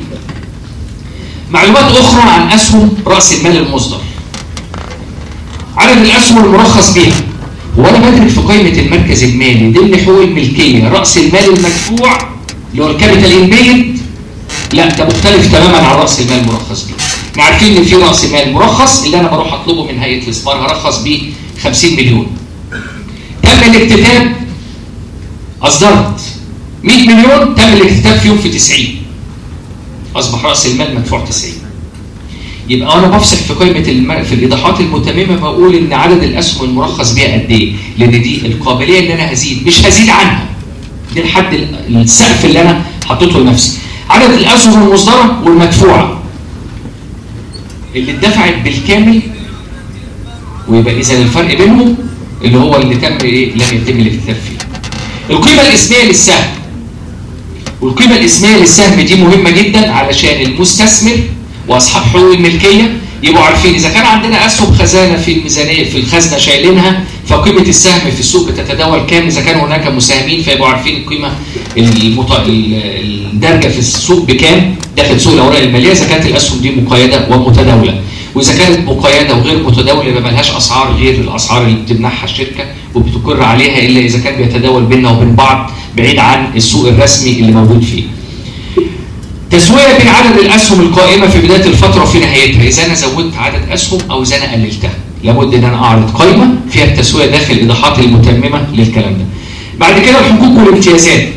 معلومات اخرى عن اسهم راس المال المصدر. عدد الاسهم المرخص بها. وانا بدرك في قائمه المركز المالي ضمن حقوق الملكيه راس المال المدفوع اللي هو الكابيتال امبيد، لا ده مختلف تماما عن راس المال المرخص به. احنا عارفين ان في راس مال مرخص اللي انا بروح اطلبه من هيئه الاستثمار هرخص بيه خمسين مليون. تم الاكتتاب اصدرت مئة مليون، تم الاكتتاب فيهم في تسعين. اصبح راس المال مدفوع تسعين. يبقى انا بفصح في قائمه الم... في الايضاحات المتممه بقول ان عدد الاسهم المرخص بها قد ايه؟ لان دي القابليه اللي انا هزيد مش هزيد عنها. دي الحد السقف اللي انا حطيته لنفسي. عدد الاسهم المصدره والمدفوعه اللي اتدفعت بالكامل، ويبقى اذا الفرق بينهم اللي هو اللي تم ايه لم يتم الاكتتاب فيه. القيمه الاسميه للسهم. والقيمه الاسميه للسهم دي مهمه جدا علشان المستثمر واصحاب حقوق الملكيه يبقوا عارفين اذا كان عندنا اسهم خزانه في الميزانيه في الخزنه شايلينها فقيمه السهم في السوق بتتداول كام، اذا كان هناك مساهمين فيبقوا عارفين القيمه المط... الدارجه في السوق بكام داخل سوق الاوراق الماليه اذا كانت الاسهم دي مقيده ومتداوله، واذا كانت مقيده وغير متداوله يبقى ما لهاش اسعار غير الاسعار اللي بتمنحها الشركه وبتقر عليها الا اذا كان بيتداول بيننا وبين بعض بعيد عن السوق الرسمي اللي موجود فيه. تسويه بين عدد الاسهم القائمه في بدايه الفتره وفي نهايتها، اذا انا زودت عدد اسهم او اذا انا قللتها، لابد ان انا اعرض قائمه فيها التسويه داخل الايضاحات المتممه للكلام ده. بعد كده الحقوق والامتيازات.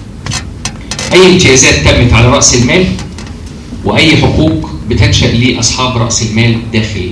اي امتيازات تمت على راس المال واي حقوق بتنشا لاصحاب راس المال داخلي.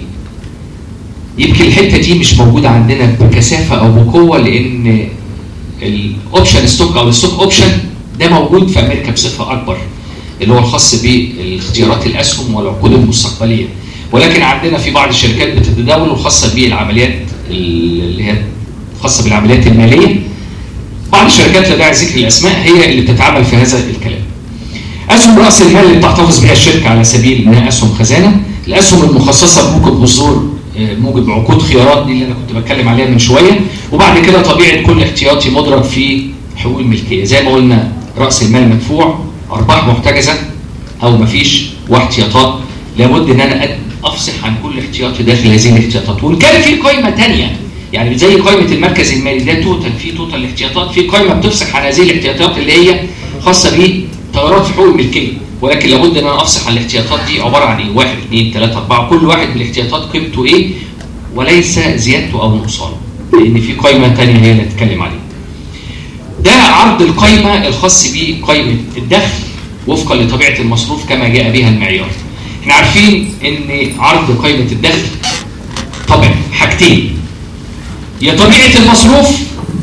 يمكن الحته دي مش موجوده عندنا بكثافه او بقوه لان الاوبشن ستوك او الستوك اوبشن ده موجود في امريكا بصفه اكبر اللي هو الخاص بالاختيارات الاسهم والعقود المستقبليه، ولكن عندنا في بعض الشركات بتتداول الخاصه بالعمليات اللي هي خاصه بالعمليات الماليه. بعض الشركات لا داعي ذكر الاسماء هي اللي بتتعامل في هذا الكلام. اسهم راس المال اللي بتحتفظ بها الشركه على سبيل انها اسهم خزانه، الاسهم المخصصه بموجب اصدور موجب عقود خيارات دي اللي انا كنت بتكلم عليها من شويه، وبعد كده طبيعه كل احتياطي مدرج في حقوق الملكيه زي ما قلنا راس المال مدفوع، ارباح محتجزه او مفيش، واحتياطات. لابد ان انا افصح عن كل احتياطي داخل هذه الاحتياطات، وان كان في قائمه ثانيه يعني زي قائمه المركز المالي ده توتال في توتال الاحتياطات، في قائمه بتفصح عن هذه الاحتياطات اللي هي خاصه بتغيرات في حقوق الملكيه، ولكن لابد ان انا افصح عن الاحتياطات دي عباره عن ايه؟ واحد اثنين ثلاثه اربعه، كل واحد من الاحتياطات قيمته ايه وليس زيادته او نقصانه، لان في قائمه ثانيه هي اللي هنتكلم عليها. ده عرض القائمه الخاص بقائمه الدخل وفقا لطبيعه المصروف كما جاء بها المعيار. احنا عارفين ان عرض قائمه الدخل طبعا حاجتين، يا طبيعه المصروف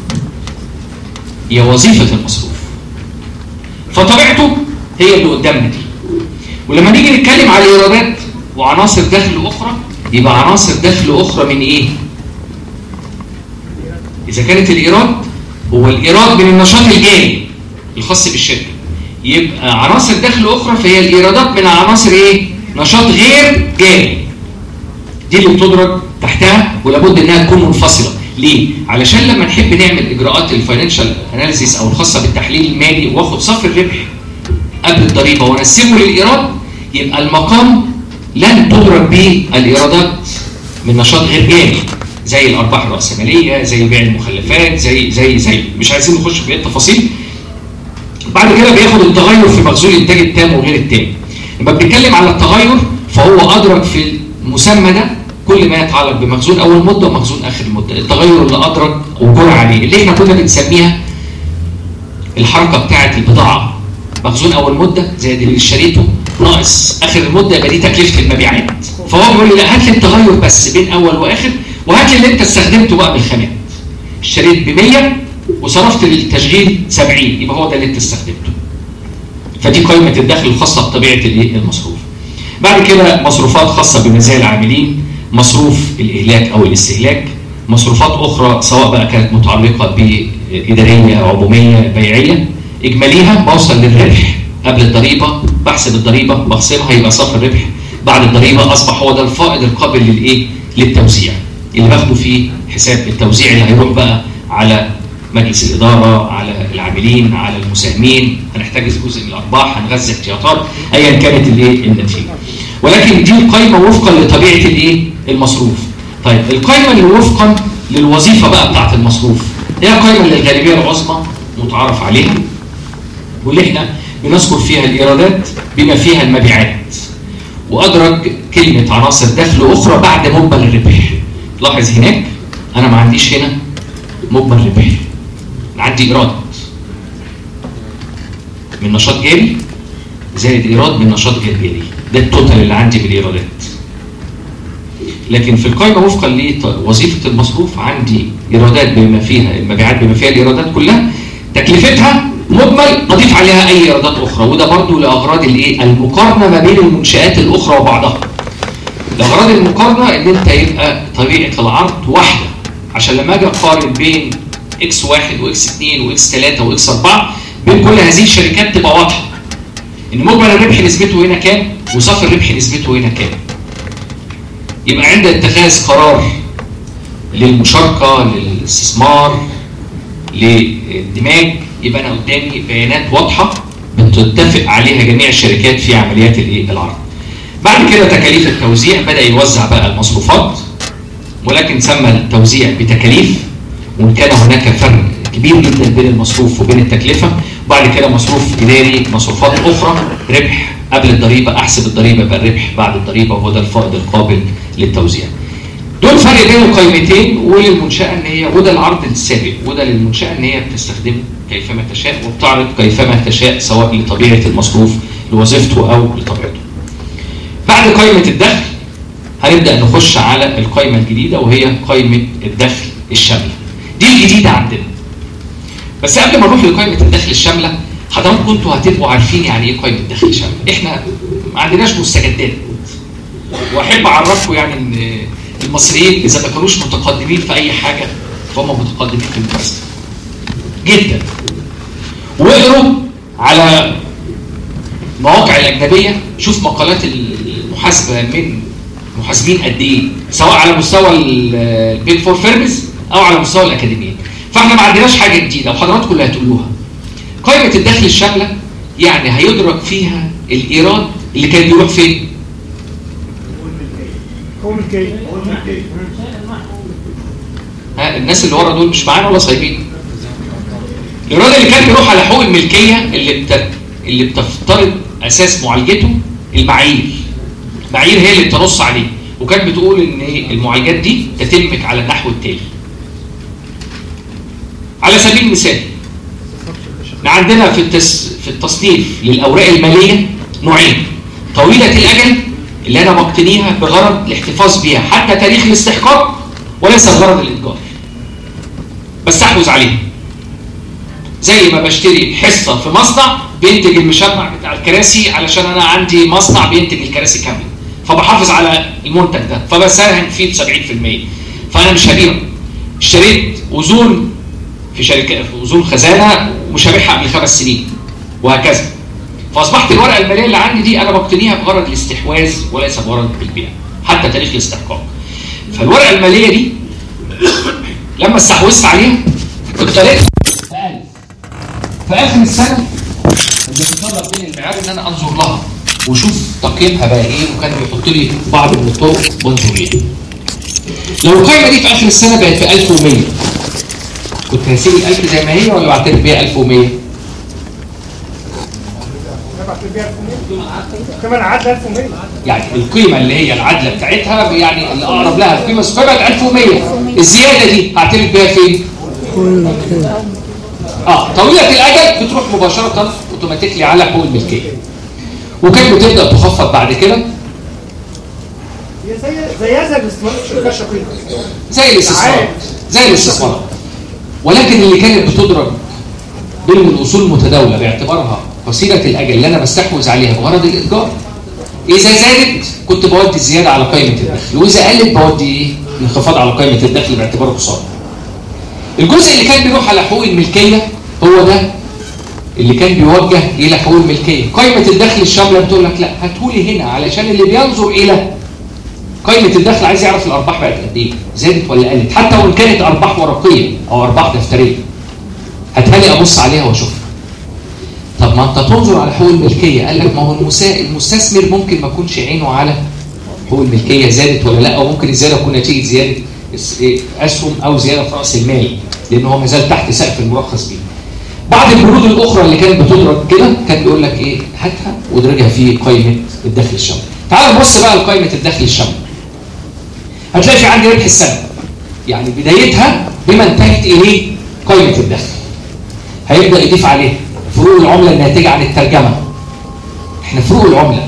يا وظيفه المصروف. فطبيعته هي اللي قدامنا دي. ولما نيجي نتكلم على الايرادات وعناصر دخل اخرى، يبقى عناصر دخل اخرى من ايه؟ اذا كانت الايراد هو الايراد من النشاط الجاري الخاص بالشركه، يبقى عناصر دخل اخرى فهي الايرادات من عناصر ايه؟ نشاط غير جاري. دي اللي بتدرج تحتها ولابد انها تكون منفصله. ليه؟ علشان لما نحب نعمل اجراءات الفاينانشال اناليسيس او الخاصه بالتحليل المالي واخد صافي الربح قبل الضريبه وانسبه للايراد، يبقى المقام لن تدرج به الايرادات من نشاط غير جاري زي الارباح الراسماليه، زي بيع المخلفات، زي زي زي مش عايزين نخش في التفاصيل. بعد كده بياخد التغير في مخزون الانتاج التام وغير التام. لما بنتكلم على التغير فهو ادرج في المسمى ده كل ما يتعلق بمخزون اول مده ومخزون اخر المده. التغير اللي ادرج وجرى عليه اللي احنا كنا بنسميها الحركه بتاعه البضاعه، مخزون اول مده زائد اللي اشتريته ناقص اخر المده، يبقى دي تكلفه المبيعات. فهو بيقول لي لا، هات لي التغير بس بين اول واخر، وهات لي اللي انت استخدمته بقى بالخامات. اشتريت ب مية وصرفت للتشغيل سبعين، يبقى هو ده اللي انت استخدمته. فدي قائمه الدخل الخاصه بطبيعه الايه؟ المصروف. بعد كده مصروفات خاصه بمزايا العاملين، مصروف الاهلاك او الاستهلاك، مصروفات اخرى سواء بقى كانت متعلقه باداريه عموميه بيعيه. اجماليها بوصل للربح قبل الضريبه، بحسب الضريبه بخصمها يبقى صافي الربح بعد الضريبه اصبح هو ده الفائض القابل للايه؟ للتوزيع، اللي باخده فيه حساب التوزيع اللي هيروح بقى على مجلس الاداره، على العاملين، على المساهمين، هنحتجز جزء من الارباح، هنغذي احتياطات، ايا كانت الايه؟ النتيجه. ولكن دي القائمه وفقا لطبيعه الايه؟ المصروف. طيب القائمه اللي وفقا للوظيفه بقى بتاعت المصروف هي القائمه اللي الغالبيه العظمى متعارف عليها، واللي احنا بنذكر فيها الايرادات بما فيها المبيعات، وادرج كلمه عناصر دخل اخرى بعد مجمل الربح. لاحظ هناك انا ما عنديش هنا مجمل ربح، انا عندي ايراد من نشاط جاري زائد ايراد من نشاط غير جاري، ده التوتال اللي عندي بالايرادات. لكن في القائمه وفقا لوظيفه المصروف عندي ايرادات بما فيها المبيعات بما فيها الايرادات كلها، تكلفتها مجمل اضيف عليها اي ايرادات اخرى، وده برضو لاغراض الايه؟ المقارنه ما بين المنشات الاخرى وبعضها. لاغراض المقارنه ان انت يبقى طبيعه العرض واحده، عشان لما اجي اقارن بين اكس واحد واكس اثنين واكس ثلاثة واكس أربعة بين كل هذه الشركات تبقى واضحه ان مجمل الربح نسبته هنا كام وصافي الربح نسبته هنا كام. يبقى عند اتخاذ قرار للمشاركه، للاستثمار، للاندماج، يبقى انا قدامي بيانات واضحه بتتفق عليها جميع الشركات في عمليات الايه؟ العرض. بعد كده تكاليف التوزيع، بدا يوزع بقى المصروفات، ولكن سمى التوزيع بتكاليف، وان كان هناك فرق كبير جدا بين المصروف وبين التكلفه. وبعد كده مصروف اداري، مصروفات اخرى، ربح قبل الضريبه، احسب الضريبه يبقى الربح بعد الضريبه، وهو ده الفائض القابل للتوزيع. دول فرق بين القائمتين، وللمنشاه ان هي، وده العرض السابق، وده للمنشاه ان هي بتستخدمه كيفما تشاء وبتعرض كيفما تشاء سواء لطبيعه المصروف لوظيفته او لطبيعته. بعد قائمه الدخل هنبدا نخش على القائمه الجديده وهي قائمه الدخل الشامله. دي الجديده عندنا. بس قبل ما نروح لقائمه الدخل الشامله، حضراتكم كنتوا هتبقوا عارفين يعني ايه قائمه الدخل الشامله. احنا ما عندناش مستجدات، واحب اعرفكم يعني ان المصريين اذا ما كانوش متقدمين في اي حاجه فهم متقدمين في المحاسبه جدا. واقروا على المواقع الاجنبيه، شوف مقالات المحاسبه من محاسبين قد ايه، سواء على مستوى البيج فور فيرمز او على مستوى الاكاديميين. فاحنا ما عندناش حاجه جديده وحضراتكم اللي هتقولوها. قائمه الدخل الشامله يعني هيدرك فيها الايراد اللي كان بيروح فين؟ ها الناس اللي ورا دول مش معانا ولا صايبين؟ الايراد اللي كان بيروح على حقوق الملكيه اللي بت... اللي بتفترض اساس معالجته المعايير. المعايير هي اللي بتنص عليه، وكانت بتقول ان المعالجات دي تتمك على النحو التالي. على سبيل المثال عندنا في التس... في التصنيف للاوراق الماليه نوعين: طويله الاجل اللي انا بقتنيها بغرض الاحتفاظ بيها حتى تاريخ الاستحقاق وليس بغرض الاتجار، بستحوذ عليها، زي ما بشتري حصه في مصنع بينتج المشمع بتاع الكراسي علشان انا عندي مصنع بينتج الكراسي كامله، فبحافظ على المنتج ده، فبساهم فيه سبعين في المية، فانا مش هبيعه. اشتريت اذون في شركه في اذون خزانه مش هبيعها قبل خمس سنين وهكذا. فاصبحت الورقه الماليه اللي عندي دي انا بقتنيها بغرض الاستحواذ وليس بغرض البيع حتى تاريخ الاستحقاق. فالورقه الماليه دي لما استحوذت عليها كنت لقيت في اخر السنه المتطلب بين المعيار ان انا انظر لها وشوف تقييمها بقى ايه، وكان بيحط لي بعض من الطرق بنظر ليها. لو القيمه دي في اخر السنه بقت ب ألف ومية كنت هسيب ال ألف زي ما هي ولا بعترف بيها ألف ومية؟ كمان عادله ألف ومية، يعني القيمه اللي هي العادله بتاعتها يعني اللي اقرب لها القيمه السابقه ألف ومية، الزياده دي هعترف بيها فين؟ اه طويله الاجل بتروح مباشره اوتوماتيكلي على حقوق الملكيه. وكانت بتبدا تخفض بعد كده هي زي زي زي الاستثمار في الشركات الشقيقه، زي الاستثمار زي الاستثمار ولكن اللي كانت بتضرب ضمن الاصول المتداوله باعتبارها وسيله الاجل اللي انا بستحوذ عليها بغرض الاتجار. اذا زادت كنت بودي الزياده على قيمه الدخل، واذا قلت بودي ايه؟ انخفاض على قيمه الدخل باعتباره خساره. الجزء اللي كان بيروح على حقوق الملكيه هو ده اللي كان بيوجه الى حقوق الملكيه. قيمه الدخل الشامله بتقول لك لا هاتهولي هنا، علشان اللي بينظر الى قيمه الدخل عايز يعرف الارباح بقت قد ايه، زادت ولا قلت، حتى وان كانت ارباح ورقيه او ارباح دفتريه. هاتها لي ابص عليها واشوفها. طب ما انت تنظر على حقوق الملكيه، قال لك ما هو المستثمر ممكن ما يكونش عينه على حقوق الملكيه زادت ولا لا، او ممكن الزياده تكون نتيجه زياده اسهم او زياده في راس المال، لان هو ما زال تحت سقف المرخص بيه. بعض البنود الاخرى اللي كانت بتدرج كده كان بيقول لك ايه؟ هاتها وادرجها في قائمه الدخل الشامل. تعال نبص بقى لقائمه الدخل الشامل. هتلاقي في عندي ربح السنه، يعني بدايتها بما انتهت اليه قائمه الدخل. هيبدا يضيف عليها فروق العمله الناتجه عن الترجمه. احنا فروق العمله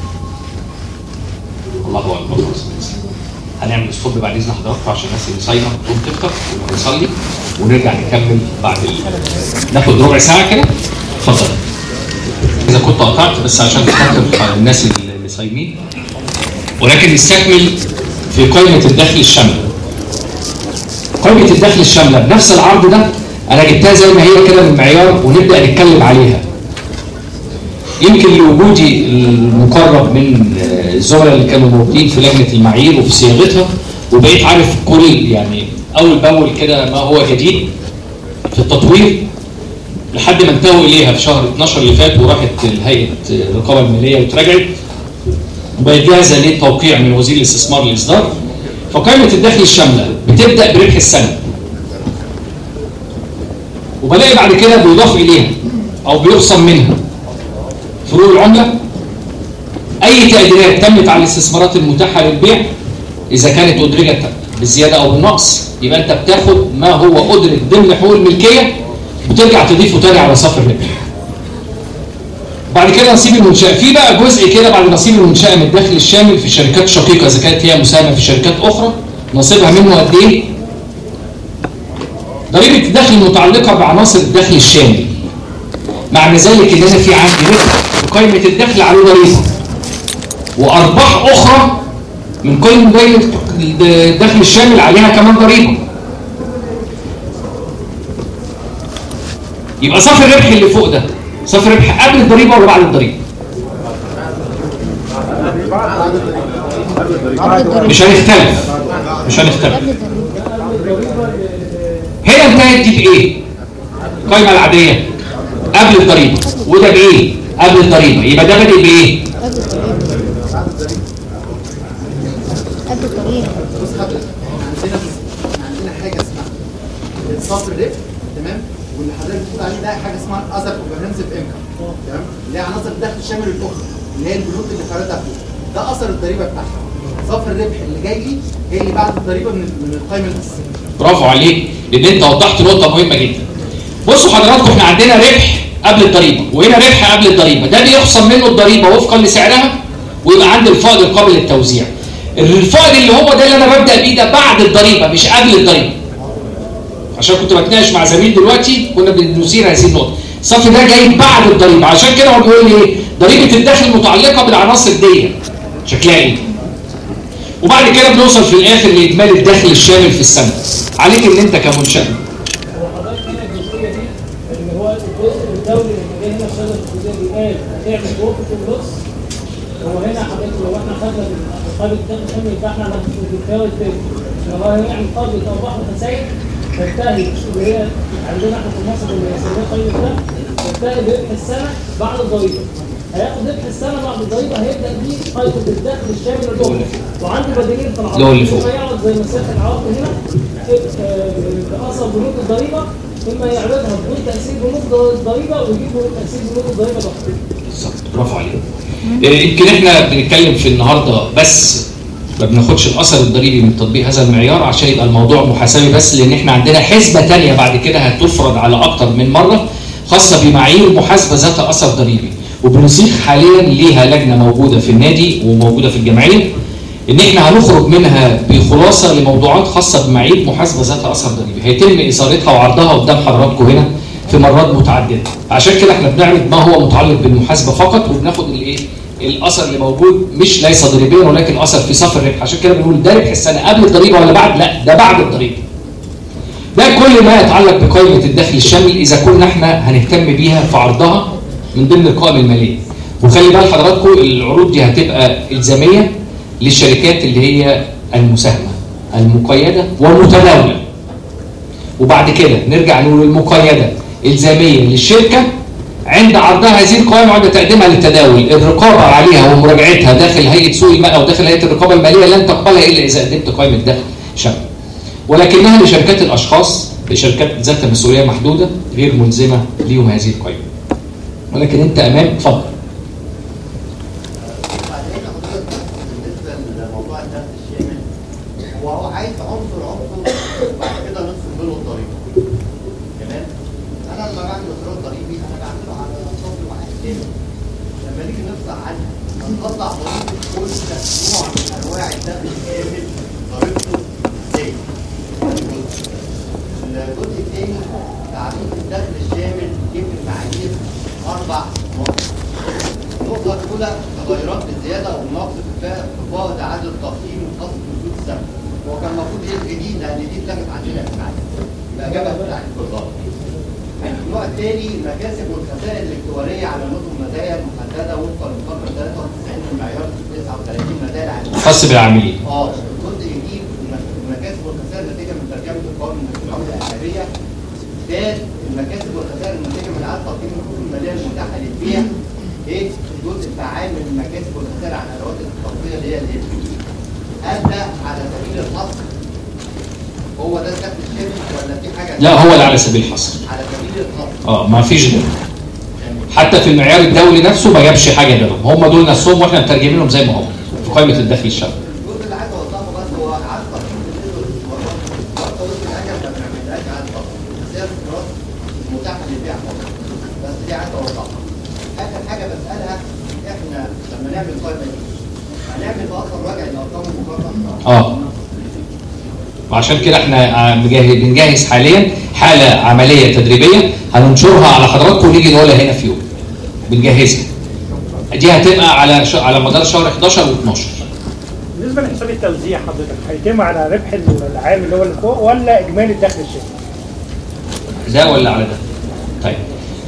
الله اكبر. هنعمل الصبح بعد اذن حضراتكم عشان الناس اللي صايمه تقوم تفطر ونصلي ونرجع نكمل بعد ال... ناخد ربع ساعه كده. اتفضل. اذا كنت قطعت بس عشان خاطر الناس اللي صايمين، ولكن نستكمل في قائمه الدخل الشامله. قائمه الدخل الشامله بنفس العرض ده انا جبتها زي ما هي كده من معيار ونبدا نتكلم عليها. يمكن لوجودي المقرب من الزملاء اللي كانوا موجودين في لجنه المعايير وفي صياغتها، وبقيت عارف كل يعني اول باول كده ما هو جديد في التطوير لحد ما انتهوا اليها في شهر اتناشر اللي فات، وراحت الهيئه الرقابه الماليه واتراجعت وبقت جاهزه للتوقيع من وزير الاستثمار للاصدار. فقائمه الدخل الشامله بتبدا بربح السنه، وبلاقي بعد كده بيضاف اليها او بيقسم منها فروق العمله، اي تقديرات تمت على الاستثمارات المتاحه للبيع اذا كانت ادرجت بالزياده او بالنقص، يبقى انت بتاخد ما هو ادرج ضمن حقوق الملكيه وترجع تضيفه تاني على صف الربح. بعد كده نصيب المنشاه، في بقى جزء كده بعد نصيب المنشاه من الدخل الشامل في الشركات الشقيقه اذا كانت هي مساهمه في شركات اخرى، نصيبها منه قد ايه؟ ضريبه الدخل المتعلقه بعناصر الدخل الشامل. معنى ذلك ان انا في عندي ربح في قائمه الدخل عليه ضريبه، وارباح اخرى من قائمه الدخل الشامل عليها كمان ضريبه. يبقى صف الربح اللي فوق ده صف الربح قبل الضريبه ولا بعد الضريبه؟ مش هنختلف مش هنختلف هنا انتهت دي بايه؟ القائمه العاديه قبل الضريبه، وده بايه؟ قبل الضريبه. يبقى ده بادئ بايه؟ قبل الضريبه. بص حضرتك عندنا عندنا حاجه اسمها صافي الربح، تمام؟ واللي حضرتك بتقول عليه ده حاجه اسمها اذر كومبرهنسيف انكم، تمام؟ اللي هي عناصر الدخل الشامل الاخرى اللي هي البنود اللي فرضها فوق، ده اثر الضريبه بتاعها. صافي الربح اللي جاي لي هي اللي بعد الضريبه من من القائمه الاساسيه. برافو عليك، لان انت وضحت نقطه مهمه جدا. بصوا حضراتكم، احنا عندنا ربح قبل الضريبه وهنا ربح قبل الضريبه، ده بيخصم منه الضريبه وفقا لسعرها ويبقى عندي الفائض القابل للتوزيع. الفائض اللي هو ده اللي انا ببدا بيه ده بعد الضريبه مش قبل الضريبه. عشان كنت بتناقش مع زميل دلوقتي كنا بنثير هذه النقطه. الصف ده جاي بعد الضريبه، عشان كده هو بيقول لي ايه؟ ضريبه الدخل المتعلقه بالعناصر دي شكلها ايه؟ وبعد كده بنوصل في الاخر لاجمالي الدخل الشامل في السنه. عليك ان انت كمنشاه وحضرتك هنا الجزئيه دي اللي هو الجزء الدولي اللي جاي هنا الشهاده الجزئيه دي قال هتعمل غرفه النص. هو هنا حضرتك لو احنا خدنا قاعده الدخل الشامل فاحنا هنتكلم الثاني لو هنعمل قاعده ارباح وخسائر تنتهي اللي هي عندنا احنا في مصر اللي بنسميها قاعده الدخل تنتهي بربح السنه بعد الضريبه. هياخد ربح السنه بعد الضريبه هيبدا بيه قاعده الدخل الشامل الدولي. وعنده بديلين في العرض اما يعرض زي مساحه العرض هنا باثر بنود الضريبه اما يعرضها بدون تاثير بنود الضريبه ويجيب تاثير بنود الضريبه لوحده. بالظبط برافو عليك. يمكن احنا بنتكلم في النهارده بس ما بناخدش الاثر الضريبي من تطبيق هذا المعيار عشان يبقى الموضوع محاسبي بس، لان احنا عندنا حسبه ثانيه بعد كده هتفرض على اكتر من مره خاصه بمعايير محاسبه ذات اثر ضريبي، وبنصيغ حاليا ليها لجنه موجوده في النادي وموجوده في الجمعيه ان احنا هنخرج منها بخلاصه لموضوعات خاصه بمعايير محاسبه ذات اثر ضريبي هيتم اثارتها وعرضها قدام حضراتكم هنا في مرات متعدده. عشان كده احنا بنعرض ما هو متعلق بالمحاسبه فقط، وبناخد الايه الاثر اللي موجود مش ليس ضريبيا ولكن اثر في صافي الربح. عشان كده بنقول ده ربح السنه قبل الضريبه ولا بعد؟ لا، ده بعد الضريبه. ده كل ما يتعلق بقائمه الدخل الشامل اذا كنا احنا هنهتم بيها في عرضها من ضمن القائمه الماليه. وخلي بال حضراتكم العروض دي هتبقى الزاميه للشركات اللي هي المساهمه المقيده ومتداوله. وبعد كده نرجع نقول المقيده الزاميه للشركه عند عرضها هذه القوائم وعند تقديمها للتداول. الرقابه عليها ومراجعتها داخل هيئه سوق المال او داخل هيئه الرقابه الماليه لن تقبلها الا اذا قدمت قائمه دخل شامل. ولكنها لشركات الاشخاص لشركات ذات مسؤوليه محدوده غير ملزمه ليهم هذه القائمه. ولكن انت امام اتفضل. وهو عايز عنصر عنصر وبعد كده نفصل بينه الضريبه. تمام؟ انا لما بعمل اصرار ضريبي انا بعمله على صف واحد كامل. لما نيجي نفصل عنها هنطلع ضريبه كل نوع من انواع الدخل الكامل ضريبته ازاي؟ الجزء الثاني تعريف الدخل الشامل يمكن معايير اربع نقط. النقطه الاولى تغيرات الزياده والنقص في فائض عدد التقييم الخاص بوجود السبب. هو كان المفروض يلغي دي لان دي اتلغت عندنا في المعادن. يبقى اجابه بتاعت بالظبط. النوع الثاني المكاسب والخسائر الالكترونيه على نظم المزايا المحدده وفقا للفقره ثلاثة وتسعين من معيار تسعة وثلاثين مزايا العاملين. خاص بالعاملين. اه الجزء الجديد المكاسب والخسائر الناتجه من ترجمه القوائم الماليه الاجنبيه. ثالث المكاسب والخسائر الناتجه من اعاده تقييم الحقوق الماليه المتاحه للبيع. ايه الجزء الفعال من المكاسب والخسائر عن الادوات التقويه اللي هي الايه؟ هل ده على سبيل الحصر؟ هو ده الدخل الشامل ولا في حاجه؟ لا هو اللي على سبيل الحصر. على سبيل الحصر. اه ما فيش غيره. حتى في المعيار الدولي نفسه ما جابش حاجه غيرهم، هم دول نفسهم واحنا مترجمينهم زي ما هم في قائمه الدخل الشامل. الجزء اللي عايز اوضحه بس هو عدد تقييم الاستثمارات. التوظيف الحاجه ما بنعملهاش عدد تقييم، بس هي الاستثمارات متاحه للبيع فقط. بس دي عايز اوضحها. اخر حاجه بسالها احنا لما نعمل قائمه دي هنعمل باثر راجع لارقام المقارنه. اه وعشان كده احنا بنجهز حاليا حاله عمليه تدريبيه هننشرها على حضراتكم ونيجي نقولها هنا في يوم. بنجهزها. دي هتبقى على ش... على مدار شهر احداشر واثناشر. بالنسبه لحساب التوزيع حضرتك هيتم على ربح العام اللي هو اللي فوق ولا اجمالي الدخل الشامل؟ ده ولا على ده؟ طيب.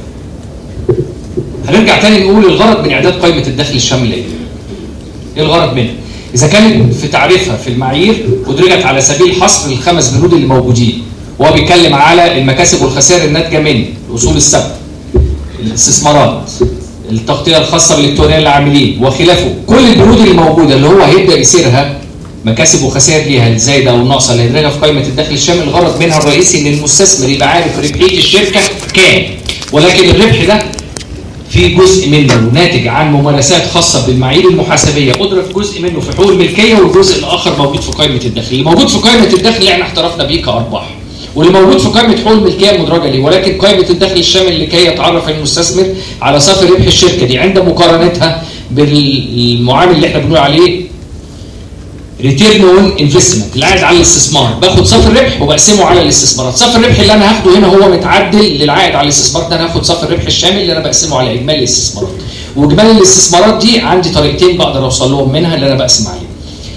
هنرجع تاني نقول الغرض من اعداد قائمه الدخل الشامل ايه؟ ايه الغرض منها؟ إذا كانت في تعريفها في المعايير أدرجت على سبيل حصر الخمس بنود اللي موجودين، وهو بيتكلم على المكاسب والخسائر الناتجة من الأصول الثابتة، الاستثمارات، التغطية الخاصة بالإلكترونية للعاملين وخلافه، كل البنود اللي موجودة اللي هو هيبدأ يسيرها مكاسب وخسائر ليها الزايدة أو الناقصة اللي هيدرجها في قائمة الدخل الشامل. الغرض منها الرئيسي إن المستثمر يبقى عارف ربحية الشركة كام، ولكن الربح ده في جزء منه ناتج عن ممارسات خاصة بالمعايير المحاسبية أدرك جزء منه في حقوق الملكية والجزء الآخر موجود في قائمة الدخل. اللي موجود في قائمة الدخل اللي احنا احترفنا بيه كأرباح، واللي موجود في قائمة حقوق الملكية المدرجة ليه، ولكن قائمة الدخل الشامل لكي يتعرف المستثمر على صافي ربح الشركة دي عند مقارنتها بالمعامل اللي احنا بنقول عليه ريتيرن اون انفستمنت، العائد على الاستثمار. باخد صافي الربح وبقسمه على الاستثمارات. صافي الربح اللي انا هاخده هنا هو متعدل للعائد على الاستثمار، ده انا هاخد صافي الربح الشامل اللي انا بقسمه على اجمالي الاستثمارات. واجمالي الاستثمارات دي عندي طريقتين بقدر اوصل لهم منها اللي انا بقسم عليهم.